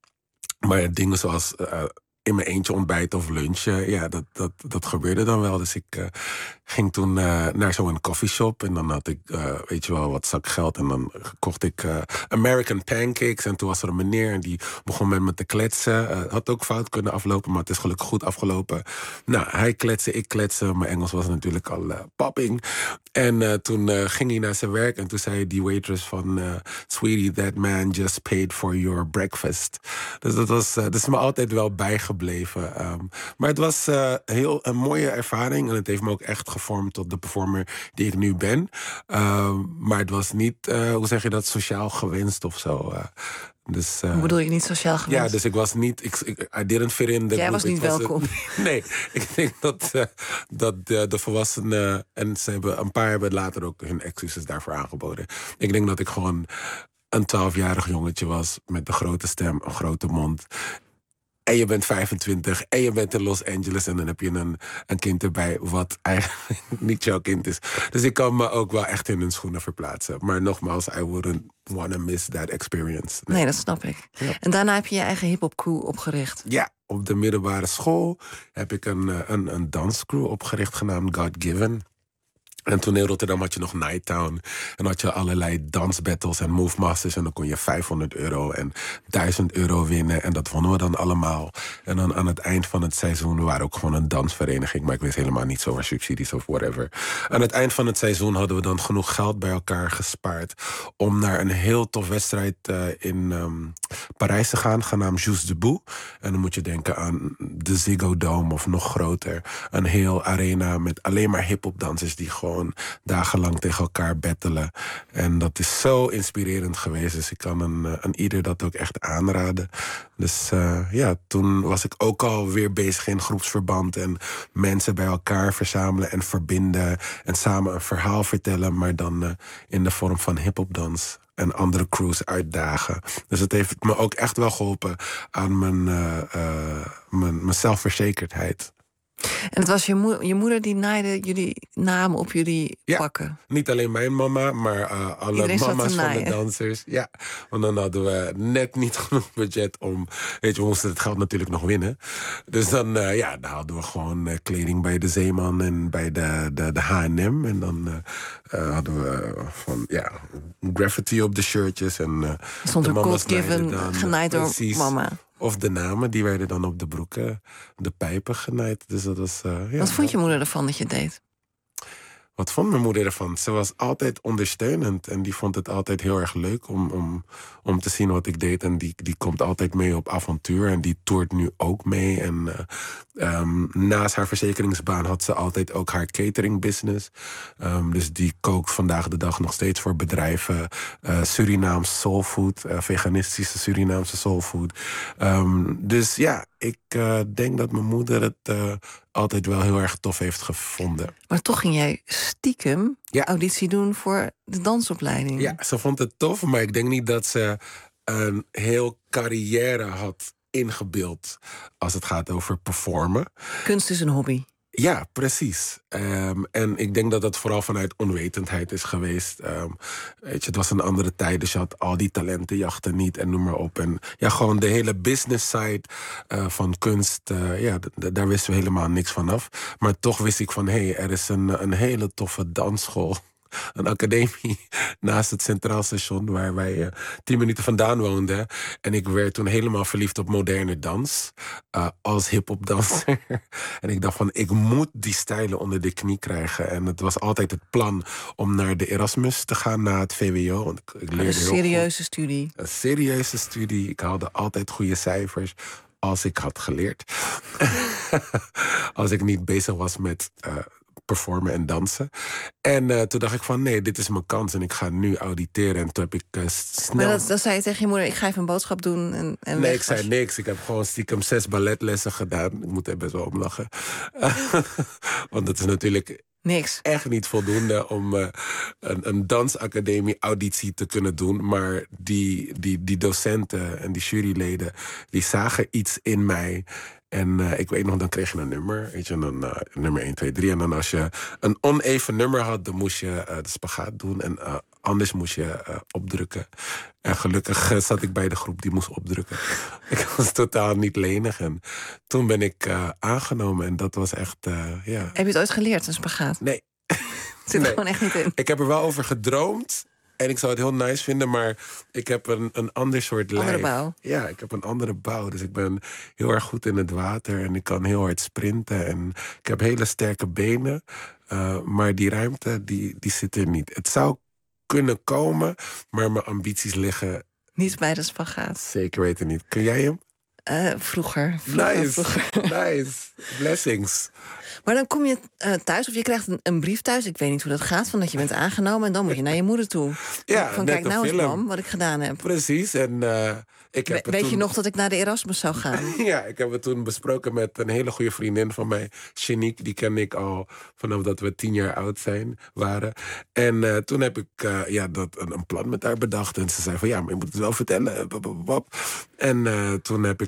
Speaker 5: Maar dingen zoals uh, in mijn eentje ontbijten of lunchen, ja, dat, dat, dat gebeurde dan wel. Dus ik uh, ging toen uh, naar zo'n coffeeshop. En dan had ik, uh, weet je wel, wat zakgeld. En dan kocht ik uh, American pancakes. En toen was er een meneer en die begon met me te kletsen. Uh, had ook fout kunnen aflopen, maar het is gelukkig goed afgelopen. Nou, hij kletste, ik kletste. Mijn Engels was natuurlijk al uh, popping. En uh, toen uh, ging hij naar zijn werk. En toen zei die waitress van... Uh, Sweetie, that man just paid for your breakfast. Dus dat, was, uh, dat is me altijd wel bijgebleven. Um, maar het was uh, heel, een mooie ervaring. En het heeft me ook echt gevormd tot de performer die ik nu ben. Um, maar het was niet, uh, hoe zeg je dat, sociaal gewenst of zo. Uh, Dus, uh,
Speaker 4: Hoe bedoel je niet sociaal gewenst?
Speaker 5: Ja, dus ik was niet... Ik, ik, I didn't fit in the
Speaker 4: Jij
Speaker 5: group.
Speaker 4: was niet
Speaker 5: was
Speaker 4: welkom.
Speaker 5: Een, nee, ik denk dat, uh, dat de, de volwassenen... En ze hebben, een paar hebben later ook hun excuses daarvoor aangeboden. Ik denk dat ik gewoon een twaalfjarig jongetje was met een grote stem, een grote mond. En je bent vijfentwintig en je bent in Los Angeles en dan heb je een, een kind erbij wat eigenlijk niet jouw kind is. Dus ik kan me ook wel echt in hun schoenen verplaatsen. Maar nogmaals, I wouldn't want to miss that experience.
Speaker 4: Nee, nee dat snap ik. Ja. En daarna heb je je eigen hip-hop crew opgericht.
Speaker 5: Ja, op de middelbare school heb ik een, een, een danscrew opgericht genaamd God Given. En toen in Rotterdam had je nog Nighttown. En had je allerlei dansbattles en move masters. En dan kon je vijfhonderd euro en duizend euro winnen. En dat wonnen we dan allemaal. En dan aan het eind van het seizoen, we waren ook gewoon een dansvereniging. Maar ik wist helemaal niet over subsidies of whatever. Aan het eind van het seizoen hadden we dan genoeg geld bij elkaar gespaard. Om naar een heel tof wedstrijd uh, in um, Parijs te gaan. Genaamd Juste Debout. En dan moet je denken aan de Ziggo Dome of nog groter. Een heel arena met alleen maar hip-hop dansers die gewoon dagenlang tegen elkaar battelen. En dat is zo inspirerend geweest. Dus ik kan een, een ieder dat ook echt aanraden. Dus uh, ja, toen was ik ook al weer bezig in groepsverband. En mensen bij elkaar verzamelen en verbinden. En samen een verhaal vertellen. Maar dan uh, in de vorm van hiphopdans. En andere crews uitdagen. Dus het heeft me ook echt wel geholpen aan mijn, uh, uh, mijn, mijn zelfverzekerdheid.
Speaker 4: En het was je, mo- je moeder die naaide jullie namen op jullie
Speaker 5: ja,
Speaker 4: pakken?
Speaker 5: Niet alleen mijn mama, maar uh, alle
Speaker 4: Iedereen
Speaker 5: mama's van de dansers. Ja, want dan hadden we net niet genoeg budget om... Weet je, we moesten het geld natuurlijk nog winnen. Dus dan, uh, ja, dan hadden we gewoon uh, kleding bij de Zeeman en bij de, de, de H en M. En dan uh, uh, hadden we van, ja, graffiti op de shirtjes. En uh,
Speaker 4: stond er God Given
Speaker 5: dan,
Speaker 4: genaaid door
Speaker 5: precies.
Speaker 4: Mama.
Speaker 5: Of de namen, die werden dan op de broeken, de pijpen genaaid. Dus dat was, uh, ja,
Speaker 4: Wat vond je moeder ervan dat je het deed?
Speaker 5: Wat vond mijn moeder ervan? Ze was altijd ondersteunend. En die vond het altijd heel erg leuk om, om, om te zien wat ik deed. En die, die komt altijd mee op avontuur. En die toert nu ook mee. En uh, um, naast haar verzekeringsbaan had ze altijd ook haar catering business. Um, dus die kookt vandaag de dag nog steeds voor bedrijven. Uh, Surinaams soulfood. Uh, veganistische Surinaamse soulfood. Um, dus ja, ik uh, denk dat mijn moeder het... Uh, altijd wel heel erg tof heeft gevonden.
Speaker 4: Maar toch ging jij stiekem ja. auditie doen voor de dansopleiding.
Speaker 5: Ja, ze vond het tof, maar ik denk niet dat ze een heel carrière had ingebeeld als het gaat over performen.
Speaker 4: Kunst is een hobby.
Speaker 5: Ja, precies. Um, en ik denk dat dat vooral vanuit onwetendheid is geweest. Um, weet je, het was een andere tijd, dus je had al die talentenjachten niet en noem maar op. En ja, gewoon de hele business side uh, van kunst, uh, ja, d- d- daar wisten we helemaal niks van af. Maar toch wist ik van, hé, hey, er is een, een hele toffe dansschool. Een academie naast het Centraal Station... waar wij uh, tien minuten vandaan woonden. En ik werd toen helemaal verliefd op moderne dans. Uh, als hiphopdanser. En ik dacht van, ik moet die stijlen onder de knie krijgen. En het was altijd het plan om naar de Erasmus te gaan... na het V W O. Want ik, ik leerde
Speaker 4: een serieuze studie.
Speaker 5: Een serieuze studie. Ik haalde altijd goede cijfers... als ik had geleerd. Als ik niet bezig was met... Uh, performen en dansen. En uh, toen dacht ik van, nee, dit is mijn kans... en ik ga nu auditeren. En toen heb ik uh, snel...
Speaker 4: Maar dat, dan zei je tegen je moeder, ik ga even een boodschap doen en, en
Speaker 5: Nee,
Speaker 4: weg.
Speaker 5: ik zei niks. Ik heb gewoon stiekem zes balletlessen gedaan. Ik moet er best wel om lachen. Want dat is natuurlijk...
Speaker 4: Niks.
Speaker 5: Echt niet voldoende om uh, een, een dansacademie-auditie te kunnen doen. Maar die, die, die docenten en die juryleden... die zagen iets in mij... En uh, ik weet nog, dan kreeg je een nummer. Weet je, dan, uh, nummer één, twee, drie. En dan als je een oneven nummer had, dan moest je uh, de spagaat doen. En uh, anders moest je uh, opdrukken. En gelukkig uh, zat ik bij de groep die moest opdrukken. Ik was totaal niet lenig. En toen ben ik uh, aangenomen. En dat was echt, uh, ja...
Speaker 4: Heb je het ooit geleerd, een spagaat?
Speaker 5: Nee.
Speaker 4: Het zit
Speaker 5: nee.
Speaker 4: er gewoon echt niet in.
Speaker 5: Ik heb er wel over gedroomd. En ik zou het heel nice vinden, maar ik heb een, een ander soort lijf.
Speaker 4: Andere bouw.
Speaker 5: Ja, ik heb een andere bouw. Dus ik ben heel erg goed in het water en ik kan heel hard sprinten. En ik heb hele sterke benen. Uh, maar die ruimte, die, die zit er niet. Het zou kunnen komen, maar mijn ambities liggen...
Speaker 4: Niet bij de spagaat.
Speaker 5: Zeker weten niet. Kun jij hem?
Speaker 4: Uh, vroeger. vroeger.
Speaker 5: Nice,
Speaker 4: vroeger.
Speaker 5: nice. Blessings.
Speaker 4: Maar dan kom je uh, thuis, of je krijgt een, een brief thuis. Ik weet niet hoe dat gaat, van dat je bent aangenomen... en dan moet je naar je moeder toe.
Speaker 5: Ja,
Speaker 4: van
Speaker 5: net
Speaker 4: kijk
Speaker 5: een
Speaker 4: nou eens,
Speaker 5: film.
Speaker 4: mam, wat ik gedaan heb.
Speaker 5: Precies, en uh, ik heb
Speaker 4: We,
Speaker 5: het
Speaker 4: weet
Speaker 5: toen...
Speaker 4: je nog dat ik naar de Erasmus zou gaan?
Speaker 5: Ja, ik heb het toen besproken met een hele goede vriendin van mij, Shanique. Die ken ik al vanaf dat we tien jaar oud zijn, waren. En uh, toen heb ik uh, ja, dat, een, een plan met haar bedacht. En ze zei van, ja, maar je moet het wel vertellen. En uh, toen heb ik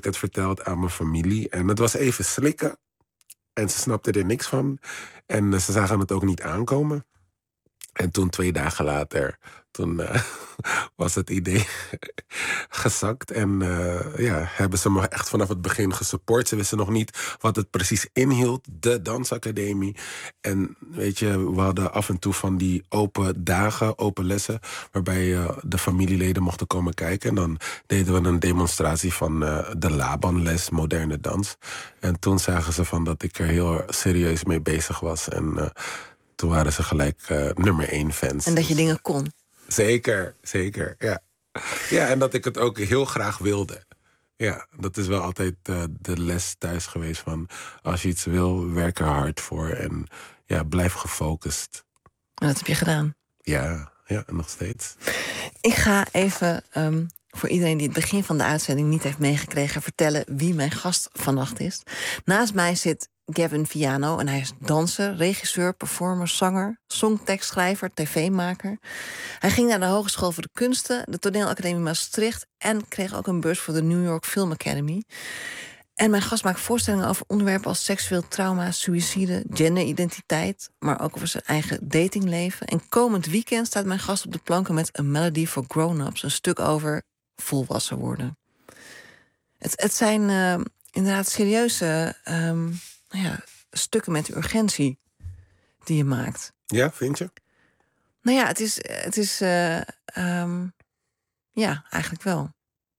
Speaker 5: het verteld aan mijn familie. En het was even slikken. En ze snapten er niks van. En uh, ze zagen het ook niet aankomen. En toen twee dagen later, toen uh, was het idee gezakt. En uh, ja, hebben ze me echt vanaf het begin gesupport. Ze wisten nog niet wat het precies inhield, de dansacademie. En weet je, we hadden af en toe van die open dagen, open lessen, waarbij uh, de familieleden mochten komen kijken. En dan deden we een demonstratie van uh, de Laban-les, moderne dans. En toen zagen ze van dat ik er heel serieus mee bezig was. En uh, toen waren ze gelijk uh, nummer één fans.
Speaker 4: En dat je dingen kon.
Speaker 5: Zeker, zeker, ja. Ja, en dat ik het ook heel graag wilde. Ja, dat is wel altijd uh, de les thuis geweest van... als je iets wil, werk er hard voor en ja, blijf gefocust.
Speaker 4: En dat heb je gedaan.
Speaker 5: Ja, ja, nog steeds.
Speaker 4: Ik ga even um, voor iedereen die het begin van de uitzending niet heeft meegekregen... vertellen wie mijn gast vannacht is. Naast mij zit Gavin Viano en hij is danser, regisseur, performer, zanger, songtekstschrijver, tv-maker. Hij ging naar de Hogeschool voor de Kunsten, de Toneelacademie Maastricht en kreeg ook een beurs voor de New York Film Academy. En mijn gast maakt voorstellingen over onderwerpen als seksueel trauma, suïcide, genderidentiteit, maar ook over zijn eigen datingleven. En komend weekend staat mijn gast op de planken met A Melody for Grown-ups, een stuk over volwassen worden. Het, het zijn uh, inderdaad serieuze um, nou ja, stukken met urgentie die je maakt.
Speaker 5: Ja, vind je?
Speaker 4: Nou ja, het is, het is uh, um, ja, eigenlijk wel.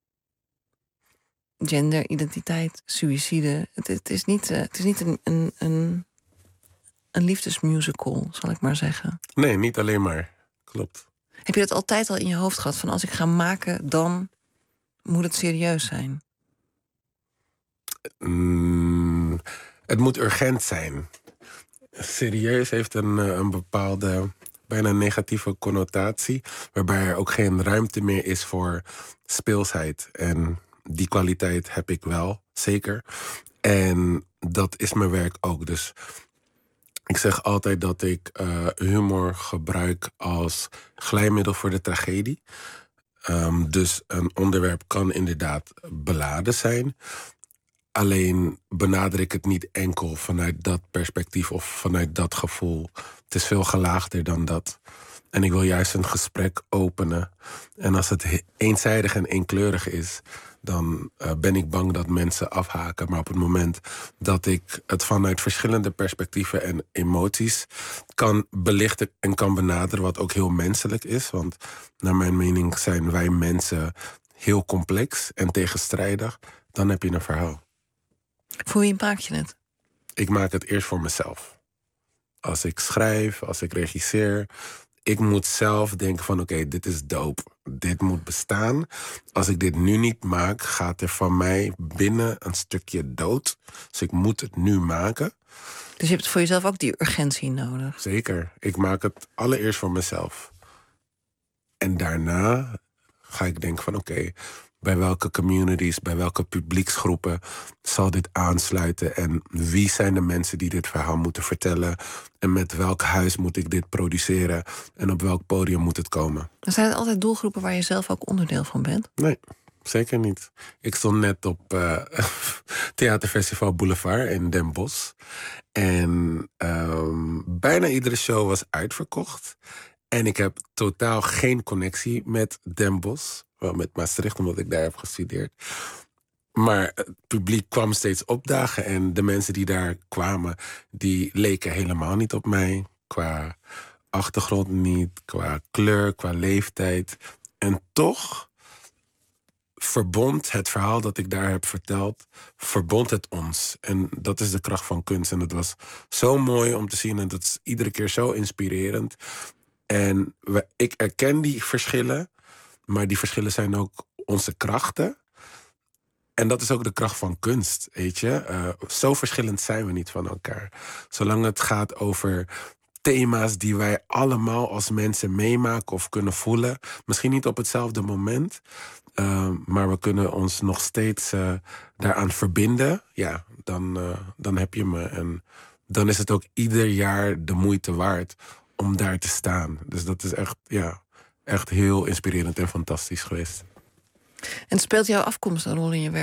Speaker 4: Genderidentiteit, suïcide. Het, het is niet, uh, het is niet een, een, een, een liefdesmusical, zal ik maar zeggen.
Speaker 5: Nee, niet alleen maar. Klopt.
Speaker 4: Heb je dat altijd al in je hoofd gehad? Van als ik ga maken, dan moet het serieus zijn?
Speaker 5: Mm, het moet urgent zijn. Serieus heeft een, een bepaalde, bijna negatieve connotatie, waarbij er ook geen ruimte meer is voor speelsheid. En die kwaliteit heb ik wel, zeker. En dat is mijn werk ook. Dus ik zeg altijd dat ik uh, humor gebruik als glijmiddel voor de tragedie. Um, dus een onderwerp kan inderdaad beladen zijn. Alleen benader ik het niet enkel vanuit dat perspectief of vanuit dat gevoel. Het is veel gelaagder dan dat. En ik wil juist een gesprek openen. En als het eenzijdig en eenkleurig is, dan uh, ben ik bang dat mensen afhaken. Maar op het moment dat ik het vanuit verschillende perspectieven en emoties kan belichten en kan benaderen, wat ook heel menselijk is. Want naar mijn mening zijn wij mensen heel complex en tegenstrijdig. Dan heb je een verhaal.
Speaker 4: Voor wie maak je het?
Speaker 5: Ik maak het eerst voor mezelf. Als ik schrijf, als ik regisseer, ik moet zelf denken van oké, okay, dit is dope. Dit moet bestaan. Als ik dit nu niet maak, gaat er van mij binnen een stukje dood. Dus ik moet het nu maken.
Speaker 4: Dus je hebt voor jezelf ook die urgentie nodig?
Speaker 5: Zeker. Ik maak het allereerst voor mezelf. En daarna ga ik denken van oké, okay, bij welke communities, bij welke publieksgroepen zal dit aansluiten? En wie zijn de mensen die dit verhaal moeten vertellen? En met welk huis moet ik dit produceren? En op welk podium moet het komen?
Speaker 4: Zijn het altijd doelgroepen waar je zelf ook onderdeel van bent?
Speaker 5: Nee, zeker niet. Ik stond net op uh, Theaterfestival Boulevard in Den Bosch. En um, bijna iedere show was uitverkocht. En ik heb totaal geen connectie met Den Bosch. Wel met Maastricht, omdat ik daar heb gestudeerd. Maar het publiek kwam steeds opdagen. En de mensen die daar kwamen, die leken helemaal niet op mij. Qua achtergrond niet, qua kleur, qua leeftijd. En toch verbond het verhaal dat ik daar heb verteld, verbond het ons. En dat is de kracht van kunst. En het was zo mooi om te zien. En dat is iedere keer zo inspirerend. En we, ik erken die verschillen. Maar die verschillen zijn ook onze krachten. En dat is ook de kracht van kunst, weet je. Uh, zo verschillend zijn we niet van elkaar. Zolang het gaat over thema's die wij allemaal als mensen meemaken of kunnen voelen. Misschien niet op hetzelfde moment. Uh, maar we kunnen ons nog steeds uh, daaraan verbinden. Ja, dan, uh, dan heb je me. En dan is het ook ieder jaar de moeite waard om daar te staan. Dus dat is echt, ja, echt heel inspirerend en fantastisch geweest.
Speaker 4: En speelt jouw afkomst een rol in je werk?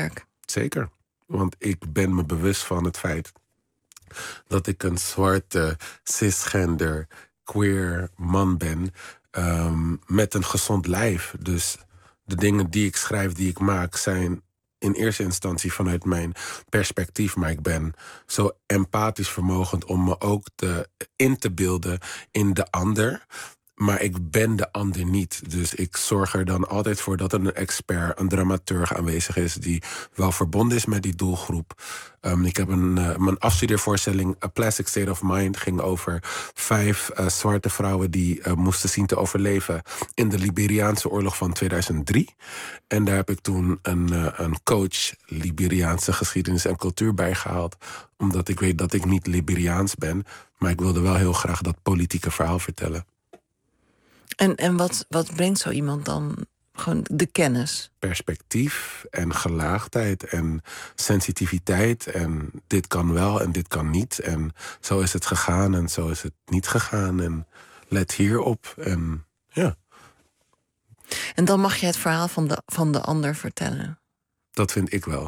Speaker 5: Zeker. Want ik ben me bewust van het feit dat ik een zwarte, cisgender, queer man ben. Um, met een gezond lijf. Dus de dingen die ik schrijf, die ik maak, zijn in eerste instantie vanuit mijn perspectief. Maar ik ben zo empathisch vermogend om me ook te, in te beelden in de ander. Maar ik ben de ander niet. Dus ik zorg er dan altijd voor dat er een expert, een dramaturg aanwezig is die wel verbonden is met die doelgroep. Um, ik heb een, uh, mijn afstudeervoorstelling A Plastic State of Mind ging over vijf uh, zwarte vrouwen die uh, moesten zien te overleven in de Liberiaanse oorlog van tweeduizend drie. En daar heb ik toen een, uh, een coach Liberiaanse geschiedenis en cultuur bij gehaald. Omdat ik weet dat ik niet Liberiaans ben. Maar ik wilde wel heel graag dat politieke verhaal vertellen.
Speaker 4: En, en wat, wat brengt zo iemand dan? Gewoon de kennis?
Speaker 5: Perspectief en gelaagdheid en sensitiviteit. En dit kan wel en dit kan niet. En zo is het gegaan en zo is het niet gegaan. En let hierop. En ja.
Speaker 4: En dan mag je het verhaal van de, van de ander vertellen.
Speaker 5: Dat vind ik wel.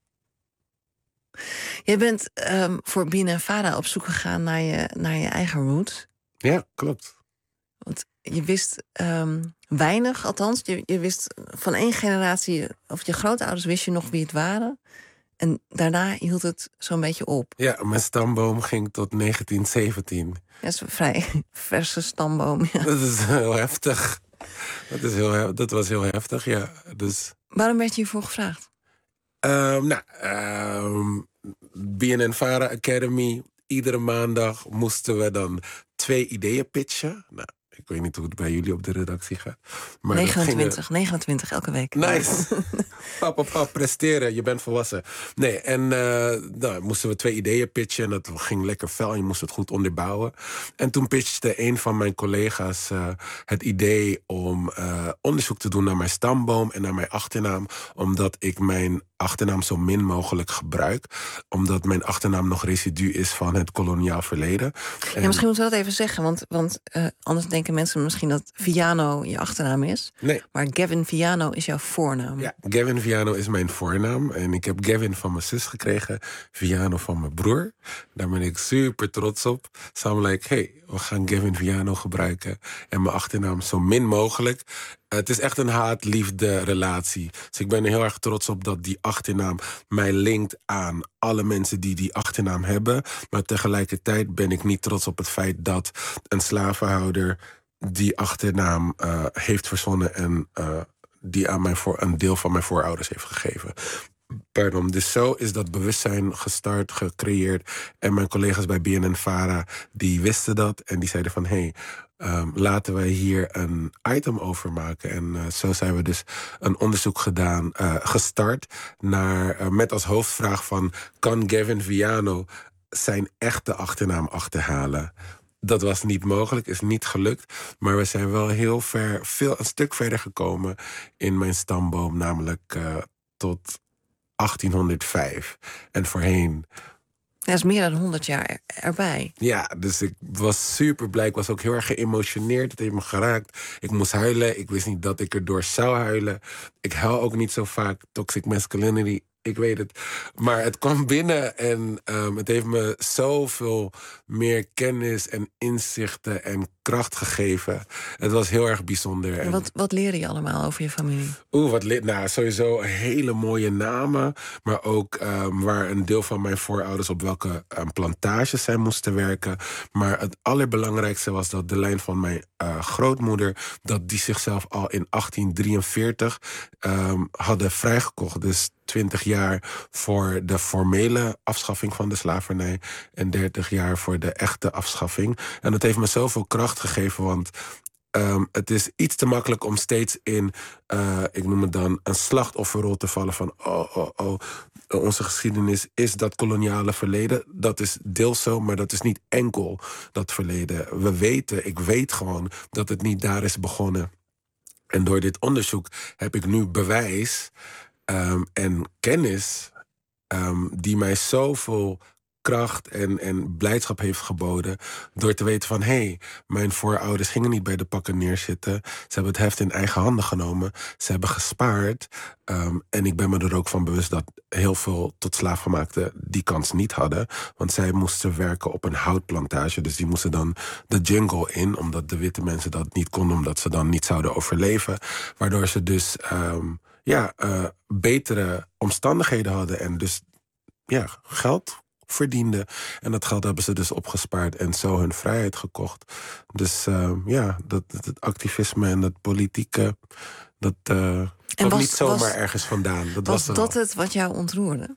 Speaker 4: Je bent um, voor B N N Vara op zoek gegaan naar je, naar je eigen roots.
Speaker 5: Ja, klopt.
Speaker 4: Want je wist um, weinig, althans. Je, je wist van één generatie, of je grootouders wist je nog wie het waren. En daarna hield het zo'n beetje op.
Speaker 5: Ja, mijn stamboom ging tot negentien zeventien.
Speaker 4: Dat is een vrij verse stamboom. Ja.
Speaker 5: Dat is heel heftig. Dat, is heel, dat was heel heftig, ja. Dus,
Speaker 4: waarom werd je hiervoor gevraagd?
Speaker 5: Um, nou, um, B N N Vara Academy. Iedere maandag moesten we dan twee ideeën pitchen. Nou, ik weet niet hoe het bij jullie op de redactie gaat. Maar
Speaker 4: negenentwintig, gingen... negenentwintig elke week.
Speaker 5: Nice. Papa, papa, presteren, je bent volwassen. Nee, en uh, nou, moesten we twee ideeën pitchen. En dat ging lekker fel en je moest het goed onderbouwen. En toen pitchte een van mijn collega's uh, het idee om uh, onderzoek te doen naar mijn stamboom en naar mijn achternaam. Omdat ik mijn achternaam zo min mogelijk gebruik. Omdat mijn achternaam nog residu is van het koloniaal verleden.
Speaker 4: En... Ja, misschien moeten we dat even zeggen. Want, want uh, anders denken mensen misschien dat Viano je achternaam is.
Speaker 5: Nee.
Speaker 4: Maar Gavin Viano is jouw voornaam.
Speaker 5: Ja, Gavin Viano is mijn voornaam. En ik heb Gavin van mijn zus gekregen. Viano van mijn broer. Daar ben ik super trots op. Samen like, hey, we gaan Gavin Viano gebruiken. En mijn achternaam zo min mogelijk. Het is echt een haat-liefde relatie. Dus ik ben er heel erg trots op dat die achternaam mij linkt aan alle mensen die die achternaam hebben. Maar tegelijkertijd ben ik niet trots op het feit dat een slavenhouder die achternaam uh, heeft verzonnen en uh, die aan mijn voor, een deel van mijn voorouders heeft gegeven. Pardon. Dus zo is dat bewustzijn gestart, gecreëerd. En mijn collega's bij B N N Vara, die wisten dat. En die zeiden van, hé, hey, um, laten wij hier een item over maken. En uh, zo zijn we dus een onderzoek gedaan, uh, gestart. Naar, uh, met als hoofdvraag van, kan Gavin Viano zijn echte achternaam achterhalen? Dat was niet mogelijk, is niet gelukt. Maar we zijn wel heel ver, veel, een stuk verder gekomen in mijn stamboom. Namelijk uh, tot achttienhonderdvijf. En voorheen...
Speaker 4: Dat is meer dan honderd jaar erbij.
Speaker 5: Ja, dus ik was super blij. Ik was ook heel erg geëmotioneerd. Het heeft me geraakt. Ik moest huilen. Ik wist niet dat ik erdoor zou huilen. Ik huil ook niet zo vaak. Toxic masculinity, ik weet het. Maar het kwam binnen en um, het heeft me zoveel meer kennis en inzichten en kracht gegeven. Het was heel erg bijzonder.
Speaker 4: En wat, wat leerde je allemaal over je familie?
Speaker 5: Oeh, wat leer Nou, sowieso hele mooie namen. Maar ook um, waar een deel van mijn voorouders op welke um, plantages zij moesten werken. Maar het allerbelangrijkste was dat de lijn van mijn uh, grootmoeder, dat die zichzelf al in achttien drieënveertig um, hadden vrijgekocht. Dus twintig jaar voor de formele afschaffing van de slavernij en dertig jaar voor de echte afschaffing. En dat heeft me zoveel kracht gegeven, want um, het is iets te makkelijk om steeds in, uh, ik noem het dan, een slachtofferrol te vallen van, oh, oh, oh, onze geschiedenis is dat koloniale verleden. Dat is deels zo, maar dat is niet enkel dat verleden. We weten, ik weet gewoon dat het niet daar is begonnen. En door dit onderzoek heb ik nu bewijs Um, en kennis um, die mij zoveel kracht en, en blijdschap heeft geboden. Door te weten van, hé, hey, mijn voorouders gingen niet bij de pakken neerzitten. Ze hebben het heft in eigen handen genomen. Ze hebben gespaard. Um, en ik ben me er ook van bewust dat heel veel tot slaafgemaakten die kans niet hadden. Want zij moesten werken op een houtplantage. Dus die moesten dan de jungle in. Omdat de witte mensen dat niet konden. Omdat ze dan niet zouden overleven. Waardoor ze dus um, ja, uh, betere omstandigheden hadden. En dus ja, geld verdienden. En dat geld hebben ze dus opgespaard en zo hun vrijheid gekocht. Dus uh, ja, dat, dat, het activisme en dat politieke, dat uh, kwam niet zomaar was, ergens vandaan. Dat
Speaker 4: was
Speaker 5: was
Speaker 4: dat het wat jou ontroerde?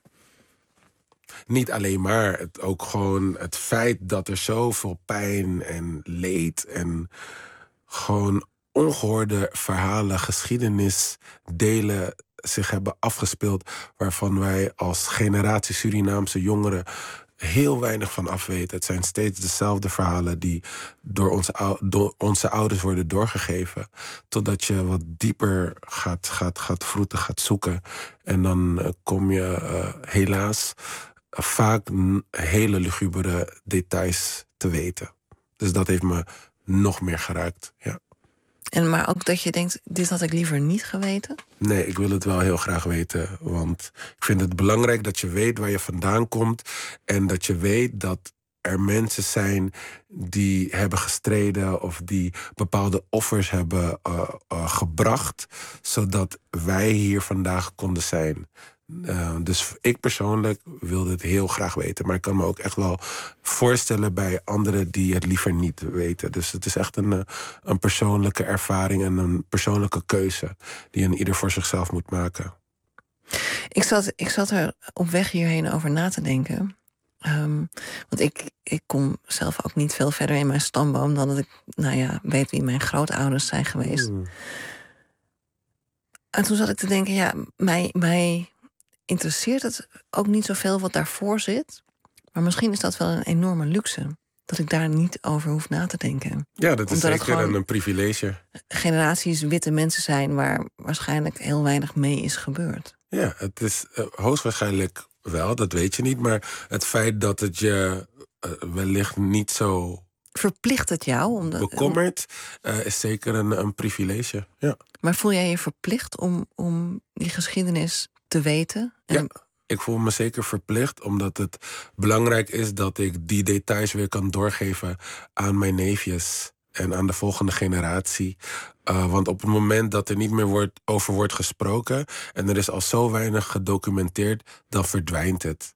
Speaker 5: Niet alleen maar, het, ook gewoon het feit dat er zoveel pijn en leed en gewoon ongehoorde verhalen, geschiedenis delen zich hebben afgespeeld, waarvan wij als generatie Surinaamse jongeren heel weinig van afweten. Het zijn steeds dezelfde verhalen die door onze, door onze ouders worden doorgegeven. Totdat je wat dieper gaat, gaat, gaat vroeten, gaat zoeken. En dan uh, kom je uh, helaas uh, vaak n- hele lugubere details te weten. Dus dat heeft me nog meer geraakt, ja.
Speaker 4: En maar ook dat je denkt, dit had ik liever niet geweten?
Speaker 5: Nee, ik wil het wel heel graag weten. Want ik vind het belangrijk dat je weet waar je vandaan komt. En dat je weet dat er mensen zijn die hebben gestreden of die bepaalde offers hebben uh, uh, gebracht. Zodat wij hier vandaag konden zijn. Uh, dus ik persoonlijk wilde het heel graag weten. Maar ik kan me ook echt wel voorstellen bij anderen die het liever niet weten. Dus het is echt een, een persoonlijke ervaring en een persoonlijke keuze die een ieder voor zichzelf moet maken.
Speaker 4: Ik zat, ik zat er op weg hierheen over na te denken. Um, want ik, ik kom zelf ook niet veel verder in mijn stamboom dan dat ik, nou ja, weet wie mijn grootouders zijn geweest. Mm. En toen zat ik te denken, ja, mij, mij interesseert het ook niet zoveel wat daarvoor zit. Maar misschien is dat wel een enorme luxe. Dat ik daar niet over hoef na te denken.
Speaker 5: Ja, dat is Omdat zeker een, een privilege.
Speaker 4: Generaties witte mensen zijn waar waarschijnlijk heel weinig mee is gebeurd.
Speaker 5: Ja, het is uh, hoogstwaarschijnlijk wel, dat weet je niet. Maar het feit dat het je uh, wellicht niet zo
Speaker 4: verplicht het jou? Om de,
Speaker 5: bekommert, uh, is zeker een, een privilege, ja.
Speaker 4: Maar voel jij je verplicht om, om die geschiedenis te weten? En
Speaker 5: ja, ik voel me zeker verplicht, omdat het belangrijk is dat ik die details weer kan doorgeven aan mijn neefjes en aan de volgende generatie. Uh, want op het moment dat er niet meer wordt, over wordt gesproken en er is al zo weinig gedocumenteerd, dan verdwijnt het.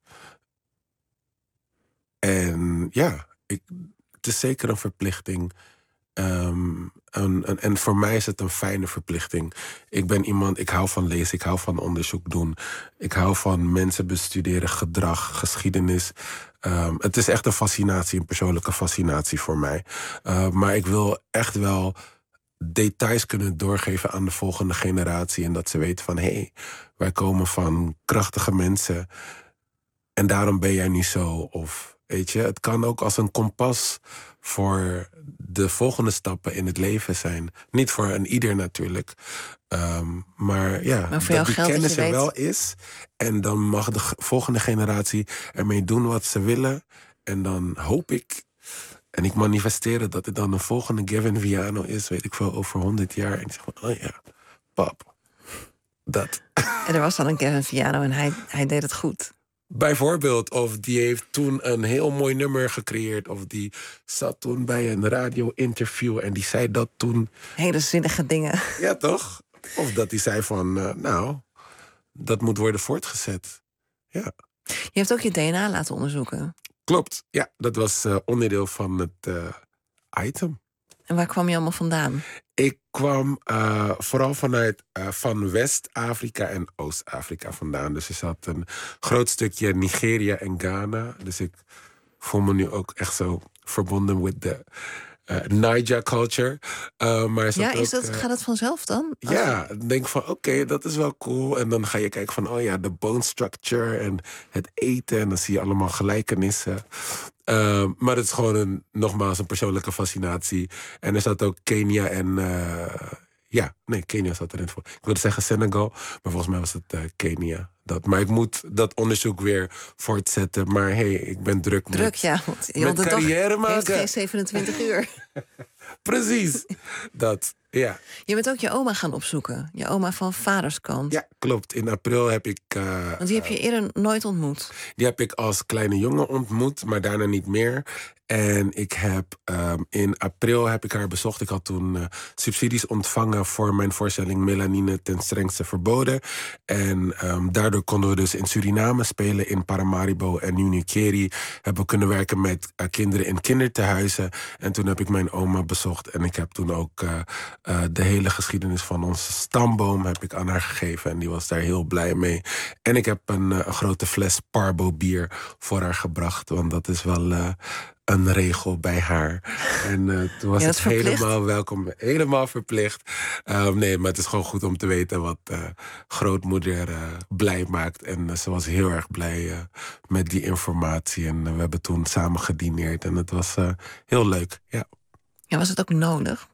Speaker 5: En ja, ik, het is zeker een verplichting. Um, en, en, en voor mij is het een fijne verplichting. Ik ben iemand, ik hou van lezen, ik hou van onderzoek doen. Ik hou van mensen bestuderen, gedrag, geschiedenis. Um, het is echt een fascinatie, een persoonlijke fascinatie voor mij. Uh, maar ik wil echt wel details kunnen doorgeven aan de volgende generatie. En dat ze weten van, hé, hey, wij komen van krachtige mensen. En daarom ben jij nu zo. Of weet je, het kan ook als een kompas voor de volgende stappen in het leven zijn. Niet voor een ieder natuurlijk. Um, maar ja,
Speaker 4: maar voor
Speaker 5: dat die kennis er
Speaker 4: weet...
Speaker 5: wel is. En dan mag de volgende generatie ermee doen wat ze willen. En dan hoop ik, en ik manifesteer dat het dan de volgende Gavin Viano is, weet ik veel, over honderd jaar. En ik zeg van, oh ja, pap, dat.
Speaker 4: En er was dan een Gavin Viano en hij, hij deed het goed.
Speaker 5: Bijvoorbeeld, of die heeft toen een heel mooi nummer gecreëerd. Of die zat toen bij een radio-interview en die zei dat toen.
Speaker 4: Hele zinnige dingen.
Speaker 5: Ja, toch? Of dat hij zei van, uh, nou, dat moet worden voortgezet. Ja.
Speaker 4: Je hebt ook je D N A laten onderzoeken.
Speaker 5: Klopt, ja. Dat was uh, onderdeel van het uh, item.
Speaker 4: En waar kwam je allemaal vandaan?
Speaker 5: Ik kwam uh, vooral vanuit uh, van West-Afrika en Oost-Afrika vandaan. Dus er zat een groot stukje Nigeria en Ghana. Dus ik voel me nu ook echt zo verbonden met de uh, Niger culture. Uh, maar
Speaker 4: ja, is
Speaker 5: ook,
Speaker 4: dat,
Speaker 5: uh,
Speaker 4: gaat dat vanzelf dan? Als
Speaker 5: ja,
Speaker 4: je...
Speaker 5: ik denk van oké, okay, dat is wel cool. En dan ga je kijken van, oh ja, de bone structure en het eten. En dan zie je allemaal gelijkenissen. Uh, maar het is gewoon een, nogmaals een persoonlijke fascinatie. En er zat ook Kenia en uh, Ja, nee, Kenia zat erin voor. Ik wilde zeggen Senegal, maar volgens mij was het uh, Kenia. Dat, maar ik moet dat onderzoek weer voortzetten. Maar hé, hey, ik ben druk,
Speaker 4: druk
Speaker 5: met,
Speaker 4: ja, want
Speaker 5: met carrière
Speaker 4: heeft
Speaker 5: maken.
Speaker 4: geen zevenentwintig uur.
Speaker 5: Precies, dat, ja.
Speaker 4: Je bent ook je oma gaan opzoeken. Je oma van vaderskant.
Speaker 5: Ja, klopt. In april heb ik... Uh,
Speaker 4: want die heb je eerder nooit ontmoet.
Speaker 5: Die heb ik als kleine jongen ontmoet, maar daarna niet meer. En ik heb um, in april heb ik haar bezocht. Ik had toen uh, subsidies ontvangen voor mijn voorstelling Melanine ten strengste verboden. En um, daardoor konden we dus in Suriname spelen, in Paramaribo en Unikeri. Hebben we kunnen werken met uh, kinderen in kindertehuizen. En toen heb ik mijn oma bezocht. En ik heb toen ook uh, uh, de hele geschiedenis van onze stamboom heb ik aan haar gegeven. En die was daar heel blij mee. En ik heb een, uh, een grote fles Parbo bier voor haar gebracht. Want dat is wel... Uh, een regel bij haar. En uh, toen was
Speaker 4: ja,
Speaker 5: het helemaal welkom. Helemaal verplicht. Um, nee, maar het is gewoon goed om te weten wat uh, grootmoeder uh, blij maakt. En uh, ze was heel erg blij uh, met die informatie. En uh, we hebben toen samen gedineerd. En het was uh, heel leuk, ja.
Speaker 4: Ja, was het ook nodig?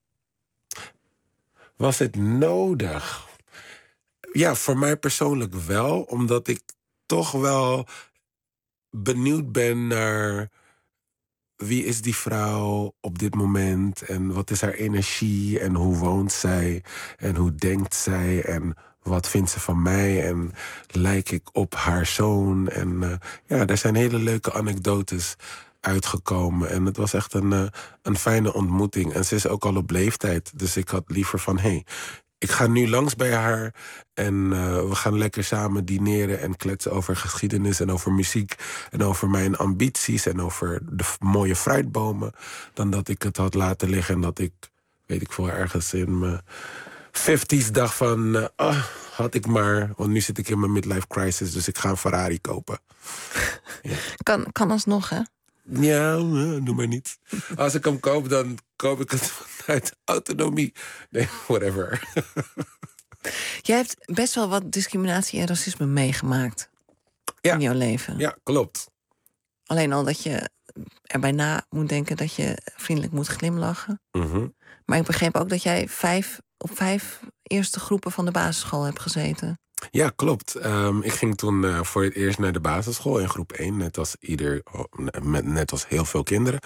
Speaker 5: Was het nodig? Ja, voor mij persoonlijk wel. Omdat ik toch wel benieuwd ben naar... wie is die vrouw op dit moment? En wat is haar energie? En hoe woont zij? En hoe denkt zij? En wat vindt ze van mij? En lijk ik op haar zoon? En uh, ja, er zijn hele leuke anekdotes uitgekomen. En het was echt een, uh, een fijne ontmoeting. En ze is ook al op leeftijd. Dus ik had liever van... hey, ik ga nu langs bij haar en uh, we gaan lekker samen dineren en kletsen over geschiedenis en over muziek en over mijn ambities en over de f- mooie fruitbomen, dan dat ik het had laten liggen en dat ik, weet ik veel, ergens in mijn vijftiger dacht van, uh, oh, had ik maar, want nu zit ik in mijn midlife crisis, dus ik ga een Ferrari kopen. Ja.
Speaker 4: Kan, kan alsnog, hè?
Speaker 5: Ja, doe maar niet. Als ik hem koop, dan koop ik het vanuit autonomie. Nee, whatever.
Speaker 4: Jij hebt best wel wat discriminatie en racisme meegemaakt
Speaker 5: ja.
Speaker 4: in jouw leven.
Speaker 5: Ja, klopt.
Speaker 4: Alleen al dat je erbij na moet denken dat je vriendelijk moet glimlachen.
Speaker 5: Mm-hmm.
Speaker 4: Maar ik begreep ook dat jij vijf, op vijf eerste groepen van de basisschool hebt gezeten.
Speaker 5: Ja, klopt. Um, ik ging toen uh, voor het eerst naar de basisschool in groep één. Net als, ieder, met, net als heel veel kinderen.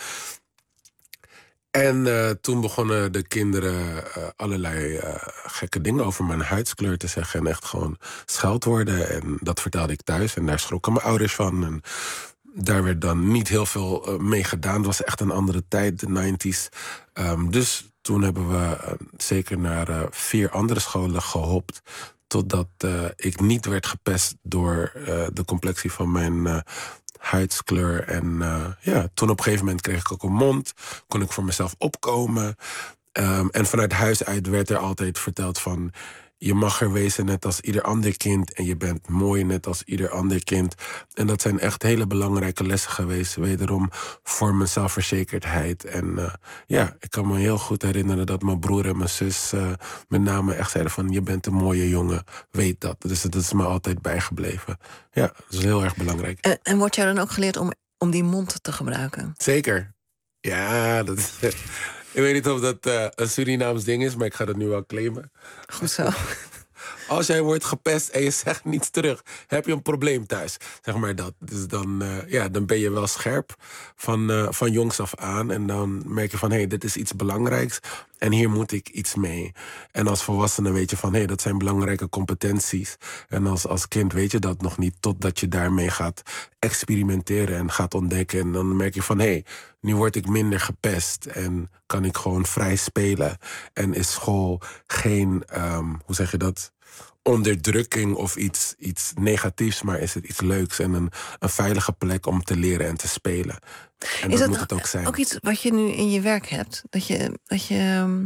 Speaker 5: En uh, toen begonnen de kinderen uh, allerlei uh, gekke dingen over mijn huidskleur te zeggen. En echt gewoon scheldwoorden. En dat vertelde ik thuis. En daar schrokken mijn ouders van. En daar werd dan niet heel veel uh, mee gedaan. Het was echt een andere tijd, de negentig's. Um, dus toen hebben we uh, zeker naar uh, vier andere scholen gehopt. Totdat uh, ik niet werd gepest door uh, de complexie van mijn uh, huidskleur. En uh, ja, toen op een gegeven moment kreeg ik ook een mond. Kon ik voor mezelf opkomen. Um, en vanuit huis uit werd er altijd verteld van... je mag er wezen net als ieder ander kind. En je bent mooi net als ieder ander kind. En dat zijn echt hele belangrijke lessen geweest. Wederom voor mijn zelfverzekerdheid. En uh, ja, ik kan me heel goed herinneren dat mijn broer en mijn zus... Uh, met name echt zeiden van, je bent een mooie jongen. Weet dat. Dus dat is me altijd bijgebleven. Ja, dat is heel erg belangrijk.
Speaker 4: En, en wordt jou dan ook geleerd om, om die mond te gebruiken?
Speaker 5: Zeker. Ja, dat is... Ik weet niet of dat uh, een Surinaams ding is, maar ik ga dat nu wel claimen.
Speaker 4: Goed zo.
Speaker 5: Als jij wordt gepest en je zegt niets terug, heb je een probleem thuis. Zeg maar dat. Dus dan, uh, ja, dan ben je wel scherp van, uh, van jongs af aan. En dan merk je van, hé, hey, dit is iets belangrijks. En hier moet ik iets mee. En als volwassene weet je van, hé, hey, dat zijn belangrijke competenties. En als, als kind weet je dat nog niet, totdat je daarmee gaat experimenteren en gaat ontdekken. En dan merk je van, hé, hey, nu word ik minder gepest. En kan ik gewoon vrij spelen. En is school geen, um, hoe zeg je dat... onderdrukking of iets, iets negatiefs, maar is het iets leuks en een, een veilige plek om te leren en te spelen. En
Speaker 4: is
Speaker 5: dat
Speaker 4: dat
Speaker 5: moet het ook zijn.
Speaker 4: Ook iets wat je nu in je werk hebt? Dat je, dat je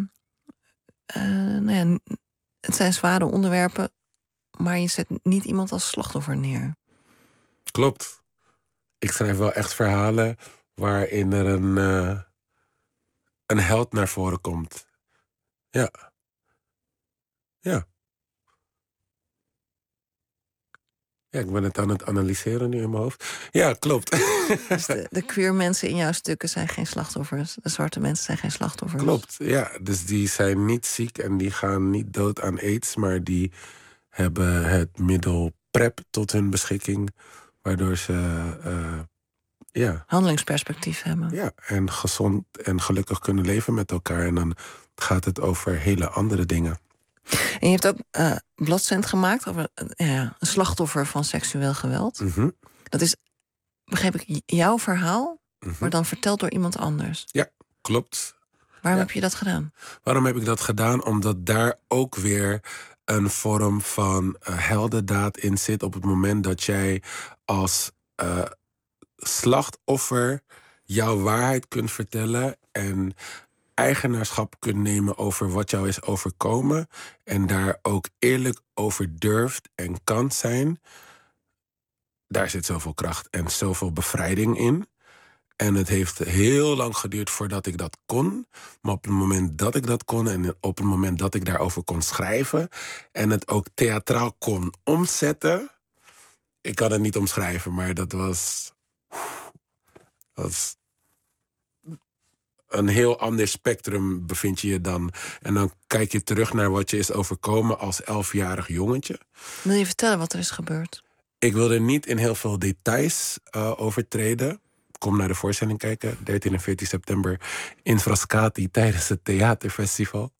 Speaker 4: uh, nou ja, het zijn zware onderwerpen, maar je zet niet iemand als slachtoffer neer.
Speaker 5: Klopt. Ik schrijf wel echt verhalen waarin er een, uh, een held naar voren komt. Ja. Ja. Ja, ik ben het aan het analyseren nu in mijn hoofd. Ja, klopt.
Speaker 4: Dus de, de queer mensen in jouw stukken zijn geen slachtoffers. De zwarte mensen zijn geen slachtoffers.
Speaker 5: Klopt, ja. Dus die zijn niet ziek en die gaan niet dood aan aids, maar die hebben het middel PrEP tot hun beschikking, waardoor ze uh, ja,
Speaker 4: handelingsperspectief hebben.
Speaker 5: Ja, en gezond en gelukkig kunnen leven met elkaar. En dan gaat het over hele andere dingen.
Speaker 4: En je hebt ook uh, Bloodcent gemaakt over uh, ja, een slachtoffer van seksueel geweld.
Speaker 5: Mm-hmm.
Speaker 4: Dat is, begreep ik, jouw verhaal,
Speaker 5: Mm-hmm.
Speaker 4: maar dan verteld door iemand anders.
Speaker 5: Ja, klopt.
Speaker 4: Waarom
Speaker 5: Ja.
Speaker 4: heb je dat gedaan?
Speaker 5: Waarom heb ik dat gedaan? Omdat daar ook weer een vorm van uh, heldendaad in zit op het moment dat jij als uh, slachtoffer jouw waarheid kunt vertellen en eigenaarschap kunt nemen over wat jou is overkomen en daar ook eerlijk over durft en kan zijn. Daar zit zoveel kracht en zoveel bevrijding in. En het heeft heel lang geduurd voordat ik dat kon. Maar op het moment dat ik dat kon en op het moment dat ik daarover kon schrijven en het ook theatraal kon omzetten. Ik kan het niet omschrijven, maar dat was, dat was een heel ander spectrum bevind je je dan. En dan kijk je terug naar wat je is overkomen als elfjarig jongetje.
Speaker 4: Wil je vertellen wat er is gebeurd?
Speaker 5: Ik wil er niet in heel veel details uh, over treden. Kom naar de voorstelling kijken, dertien en veertien september in Frascati tijdens het theaterfestival.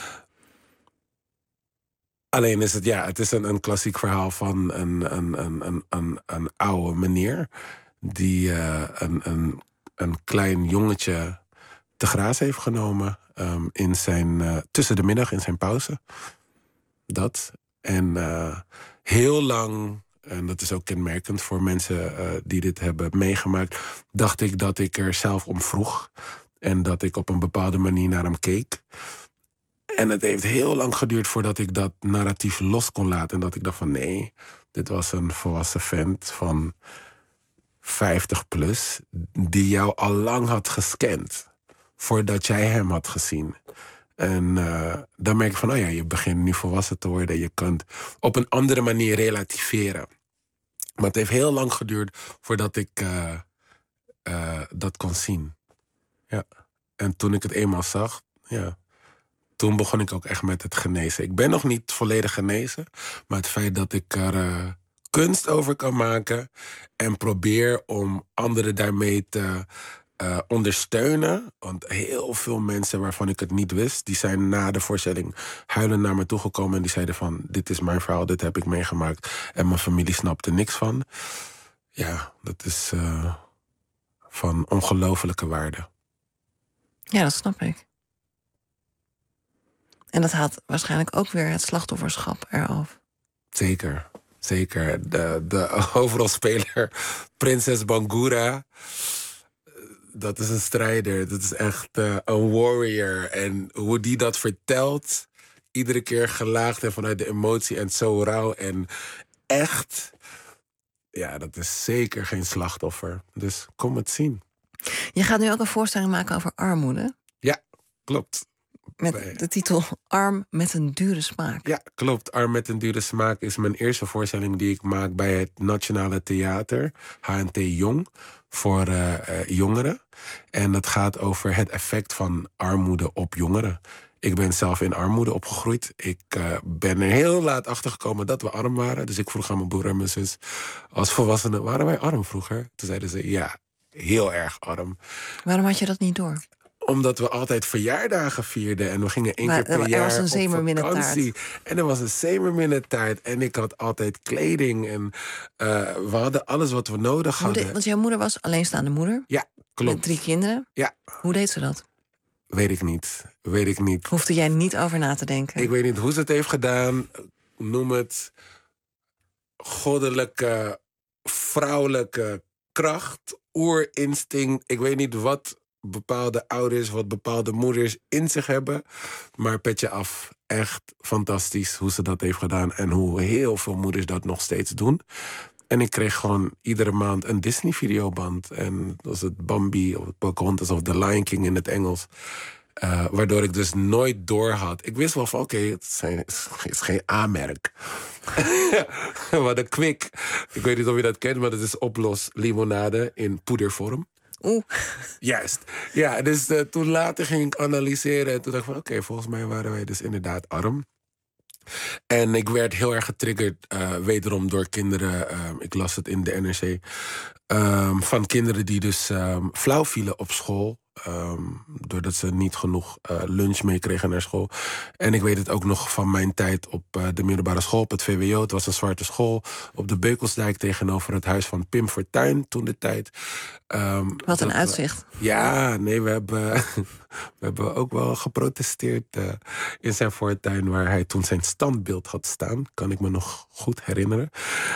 Speaker 5: Alleen is het, ja, het is een, een klassiek verhaal van een, een, een, een, een, een oude meneer die uh, een, een, een klein jongetje te graas heeft genomen um, in zijn, uh, tussen de middag in zijn pauze. Dat. En uh, heel lang, en dat is ook kenmerkend voor mensen uh, die dit hebben meegemaakt, dacht ik dat ik er zelf om vroeg. En dat ik op een bepaalde manier naar hem keek. En het heeft heel lang geduurd voordat ik dat narratief los kon laten. En dat ik dacht van nee, dit was een volwassen vent van vijftig plus, die jou al lang had gescand voordat jij hem had gezien. En uh, dan merk ik van, oh ja, je begint nu volwassen te worden. Je kunt op een andere manier relativeren. Maar het heeft heel lang geduurd voordat ik uh, uh, dat kon zien. Ja. En toen ik het eenmaal zag, ja, toen begon ik ook echt met het genezen. Ik ben nog niet volledig genezen, maar het feit dat ik er uh, kunst over kan maken en probeer om anderen daarmee te Uh, ondersteunen. Want heel veel mensen waarvan ik het niet wist, die zijn na de voorstelling huilend naar me toegekomen en die zeiden van, dit is mijn verhaal, dit heb ik meegemaakt en mijn familie snapte niks van. Ja, dat is uh, van ongelofelijke waarde.
Speaker 4: Ja, dat snap ik. En dat haalt waarschijnlijk ook weer het slachtofferschap eraf.
Speaker 5: Zeker, zeker. De, de hoofdrolspeler, Prinses Bangura, dat is een strijder. Dat is echt uh, een warrior. En hoe die dat vertelt, iedere keer gelaagd en vanuit de emotie en zo rauw en echt. Ja, dat is zeker geen slachtoffer. Dus kom het zien.
Speaker 4: Je gaat nu ook een voorstelling maken over armoede.
Speaker 5: Ja, klopt.
Speaker 4: Met
Speaker 5: Bij...
Speaker 4: de titel Arm met een dure smaak.
Speaker 5: Ja, klopt. Arm met een dure smaak is mijn eerste voorstelling die ik maak bij het Nationale Theater, H N T Jong, voor uh, uh, jongeren. En het gaat over het effect van armoede op jongeren. Ik ben zelf in armoede opgegroeid. Ik uh, ben er heel laat achter gekomen dat we arm waren. Dus ik vroeg aan mijn broer en mijn zus, als volwassenen, waren wij arm vroeger? Toen zeiden ze, ja, heel erg arm.
Speaker 4: Waarom had je dat niet door?
Speaker 5: Omdat we altijd verjaardagen vierden. En we gingen één
Speaker 4: maar,
Speaker 5: keer per
Speaker 4: er
Speaker 5: jaar
Speaker 4: was een
Speaker 5: op vakantie. En er was een zeemerminnentaart. En ik had altijd kleding. En uh, we hadden alles wat we nodig hadden.
Speaker 4: De, want jouw moeder was alleenstaande moeder?
Speaker 5: Ja, klopt.
Speaker 4: Met drie kinderen?
Speaker 5: Ja.
Speaker 4: Hoe deed ze dat?
Speaker 5: Weet ik niet. Weet ik niet.
Speaker 4: Hoefde jij niet over na te denken?
Speaker 5: Ik weet niet hoe ze het heeft gedaan. Noem het goddelijke, vrouwelijke kracht, oerinstinct. Ik weet niet wat bepaalde ouders, wat bepaalde moeders in zich hebben. Maar petje af. Echt fantastisch hoe ze dat heeft gedaan. En hoe heel veel moeders dat nog steeds doen. En ik kreeg gewoon iedere maand een Disney-videoband. En dat was het Bambi, of het Pocahontas, of The Lion King in het Engels. Uh, waardoor ik dus nooit door had. Ik wist wel van, oké, okay, het, zijn, het is geen A-merk. Maar de Kwik, ik weet niet of je dat kent, maar dat is oplos limonade in poedervorm.
Speaker 4: Oeh.
Speaker 5: Juist. Ja, dus uh, toen later ging ik analyseren. En toen dacht ik van, oké, okay, volgens mij waren wij dus inderdaad arm. En ik werd heel erg getriggerd, uh, wederom door kinderen. Uh, ik las het in de N R C. Um, van kinderen die dus um, flauw vielen op school. Um, doordat ze niet genoeg uh, lunch meekregen naar school. En ik weet het ook nog van mijn tijd op uh, de middelbare school, op het V W O. Het was een zwarte school op de Beukelsdijk tegenover het huis van Pim Fortuyn toen de tijd. Um,
Speaker 4: Wat een
Speaker 5: dat,
Speaker 4: uitzicht.
Speaker 5: Uh, ja, nee, we hebben, we hebben ook wel geprotesteerd uh, in zijn voortuin, waar hij toen zijn standbeeld had staan. Kan ik me nog goed herinneren.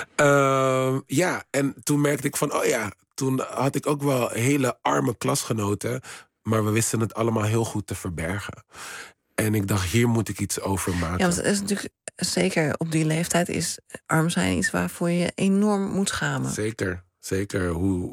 Speaker 5: Uh, ja, en toen merkte ik van, oh ja, toen had ik ook wel hele arme klasgenoten, maar we wisten het allemaal heel goed te verbergen. En ik dacht, hier moet ik iets over maken.
Speaker 4: Ja, want het is natuurlijk, zeker op die leeftijd is arm zijn iets waarvoor je enorm moet schamen.
Speaker 5: Zeker, zeker. Hoe,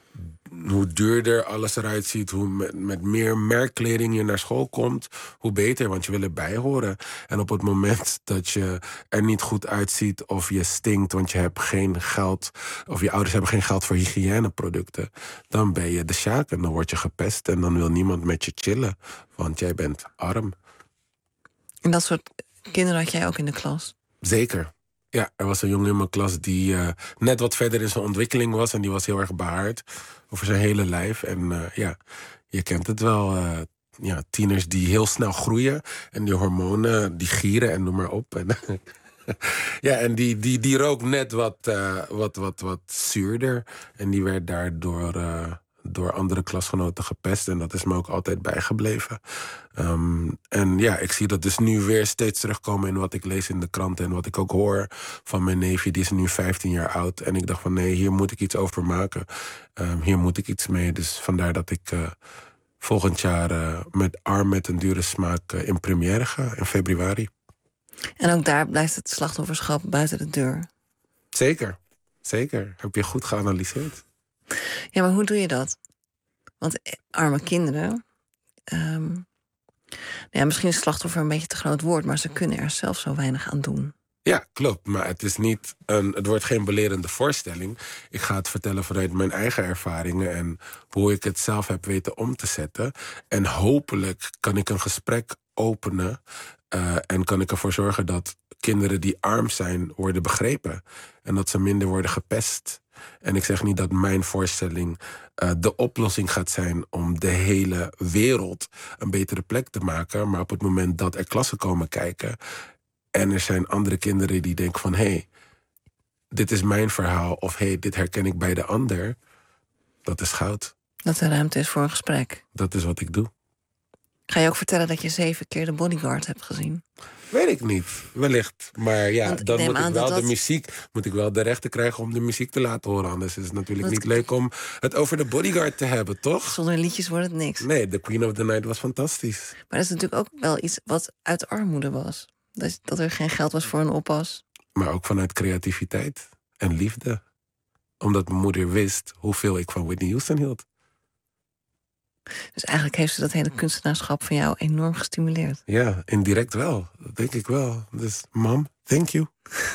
Speaker 5: hoe duurder alles eruit ziet, hoe met, met meer merkkleding je naar school komt, hoe beter, want je wil erbij horen. En op het moment dat je er niet goed uitziet of je stinkt, want je hebt geen geld, of je ouders hebben geen geld voor hygiëneproducten, dan ben je de sjaak en dan word je gepest en dan wil niemand met je chillen, want jij bent arm.
Speaker 4: En dat soort kinderen had jij ook in de klas?
Speaker 5: Zeker. Ja, er was een jongen in mijn klas die uh, net wat verder in zijn ontwikkeling was. En die was heel erg behaard over zijn hele lijf. En uh, ja, je kent het wel. Uh, ja, tieners die heel snel groeien. En die hormonen, die gieren en noem maar op. En ja, en die, die, die rook net wat, uh, wat, wat, wat zuurder. En die werd daardoor uh, door andere klasgenoten gepest. En dat is me ook altijd bijgebleven. Um, en ja, ik zie dat dus nu weer steeds terugkomen in wat ik lees in de kranten. En wat ik ook hoor van mijn neefje, die is nu vijftien jaar oud. En ik dacht van nee, hier moet ik iets over maken. Um, hier moet ik iets mee. Dus vandaar dat ik uh, volgend jaar uh, met Arm met een dure smaak uh, in première ga in februari.
Speaker 4: En ook daar blijft het slachtofferschap buiten de deur.
Speaker 5: Zeker, zeker. Heb je goed geanalyseerd.
Speaker 4: Ja, maar hoe doe je dat? Want arme kinderen... Um, ja, misschien is slachtoffer een beetje een te groot woord, maar ze kunnen er zelf zo weinig aan doen.
Speaker 5: Ja, klopt. Maar het is niet een, het wordt geen belerende voorstelling. Ik ga het vertellen vanuit mijn eigen ervaringen en hoe ik het zelf heb weten om te zetten. En hopelijk kan ik een gesprek openen uh, en kan ik ervoor zorgen dat kinderen die arm zijn worden begrepen. En dat ze minder worden gepest. En ik zeg niet dat mijn voorstelling uh, de oplossing gaat zijn om de hele wereld een betere plek te maken. Maar op het moment dat er klassen komen kijken en er zijn andere kinderen die denken van hé, hey, dit is mijn verhaal of hé, hey, dit herken ik bij de ander. Dat is goud.
Speaker 4: Dat er ruimte is voor een gesprek.
Speaker 5: Dat is wat ik doe.
Speaker 4: Ga je ook vertellen dat je zeven keer de Bodyguard hebt gezien?
Speaker 5: Weet ik niet, wellicht. Maar ja,
Speaker 4: Want
Speaker 5: dan
Speaker 4: ik
Speaker 5: moet ik
Speaker 4: aan
Speaker 5: wel
Speaker 4: dat
Speaker 5: de
Speaker 4: dat...
Speaker 5: muziek, moet ik wel de rechten krijgen om de muziek te laten horen. Anders is het natuurlijk
Speaker 4: dat...
Speaker 5: niet leuk om het over de Bodyguard te hebben, toch?
Speaker 4: Zonder liedjes wordt het niks.
Speaker 5: Nee, The Queen of the Night was fantastisch.
Speaker 4: Maar dat is natuurlijk ook wel iets wat uit armoede was. Dat, dat er geen geld was voor een oppas.
Speaker 5: Maar ook vanuit creativiteit en liefde. Omdat mijn moeder wist hoeveel ik van Whitney Houston hield.
Speaker 4: Dus eigenlijk heeft ze dat hele kunstenaarschap van jou enorm gestimuleerd.
Speaker 5: Ja, indirect wel. Dat denk ik wel. Dus, mam, thank you.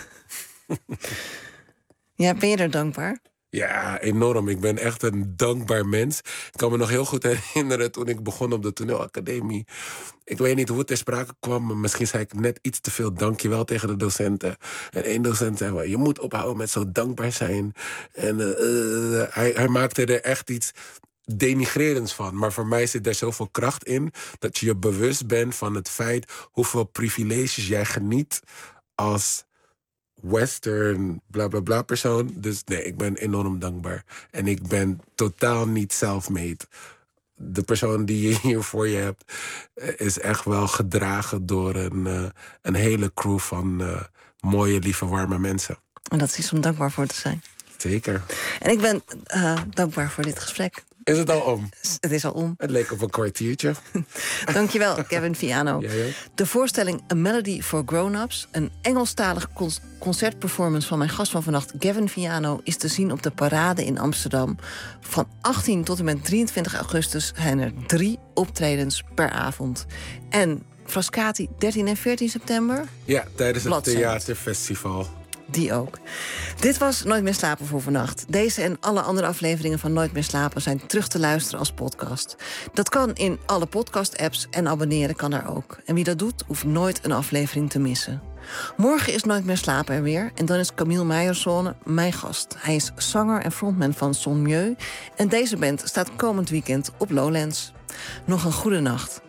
Speaker 4: Ja, ben je er dankbaar?
Speaker 5: Ja, enorm. Ik ben echt een dankbaar mens. Ik kan me nog heel goed herinneren toen ik begon op de toneelacademie. Ik weet niet hoe het ter sprake kwam, maar misschien zei ik net iets te veel dankjewel tegen de docenten. En één docent zei wel, je moet ophouden met zo dankbaar zijn. En uh, uh, hij, hij maakte er echt iets denigrerends van. Maar voor mij zit er zoveel kracht in dat je je bewust bent van het feit hoeveel privileges jij geniet als western bla bla bla persoon. Dus nee, ik ben enorm dankbaar. En ik ben totaal niet self-made. De persoon die je hier voor je hebt is echt wel gedragen door een, uh, een hele crew van uh, mooie, lieve, warme mensen.
Speaker 4: En dat is iets om dankbaar voor te zijn.
Speaker 5: Zeker.
Speaker 4: En ik ben uh, dankbaar voor dit gesprek.
Speaker 5: Is het al om?
Speaker 4: Het is al om.
Speaker 5: Het leek op een kwartiertje.
Speaker 4: Dankjewel, Kevin Viano.
Speaker 5: Ja, ja.
Speaker 4: De voorstelling A Melody for Grown-Ups, een Engelstalig con- concertperformance van mijn gast van vannacht, Kevin Viano, is te zien op de Parade in Amsterdam. Van achttien tot en met drieëntwintig augustus zijn er drie optredens per avond. En Frascati dertien en veertien september?
Speaker 5: Ja, tijdens het
Speaker 4: Bladzijde.
Speaker 5: theaterfestival.
Speaker 4: Die ook. Dit was Nooit meer slapen voor vannacht. Deze en alle andere afleveringen van Nooit meer slapen zijn terug te luisteren als podcast. Dat kan in alle podcast-apps en abonneren kan daar ook. En wie dat doet, hoeft nooit een aflevering te missen. Morgen is Nooit meer slapen er weer. En dan is Camille Meijerszoon mijn gast. Hij is zanger en frontman van Son Mieux. En deze band staat komend weekend op Lowlands. Nog een goede nacht.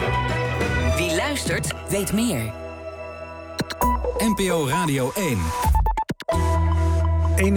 Speaker 3: Wie luistert, weet meer.
Speaker 2: N P O Radio één.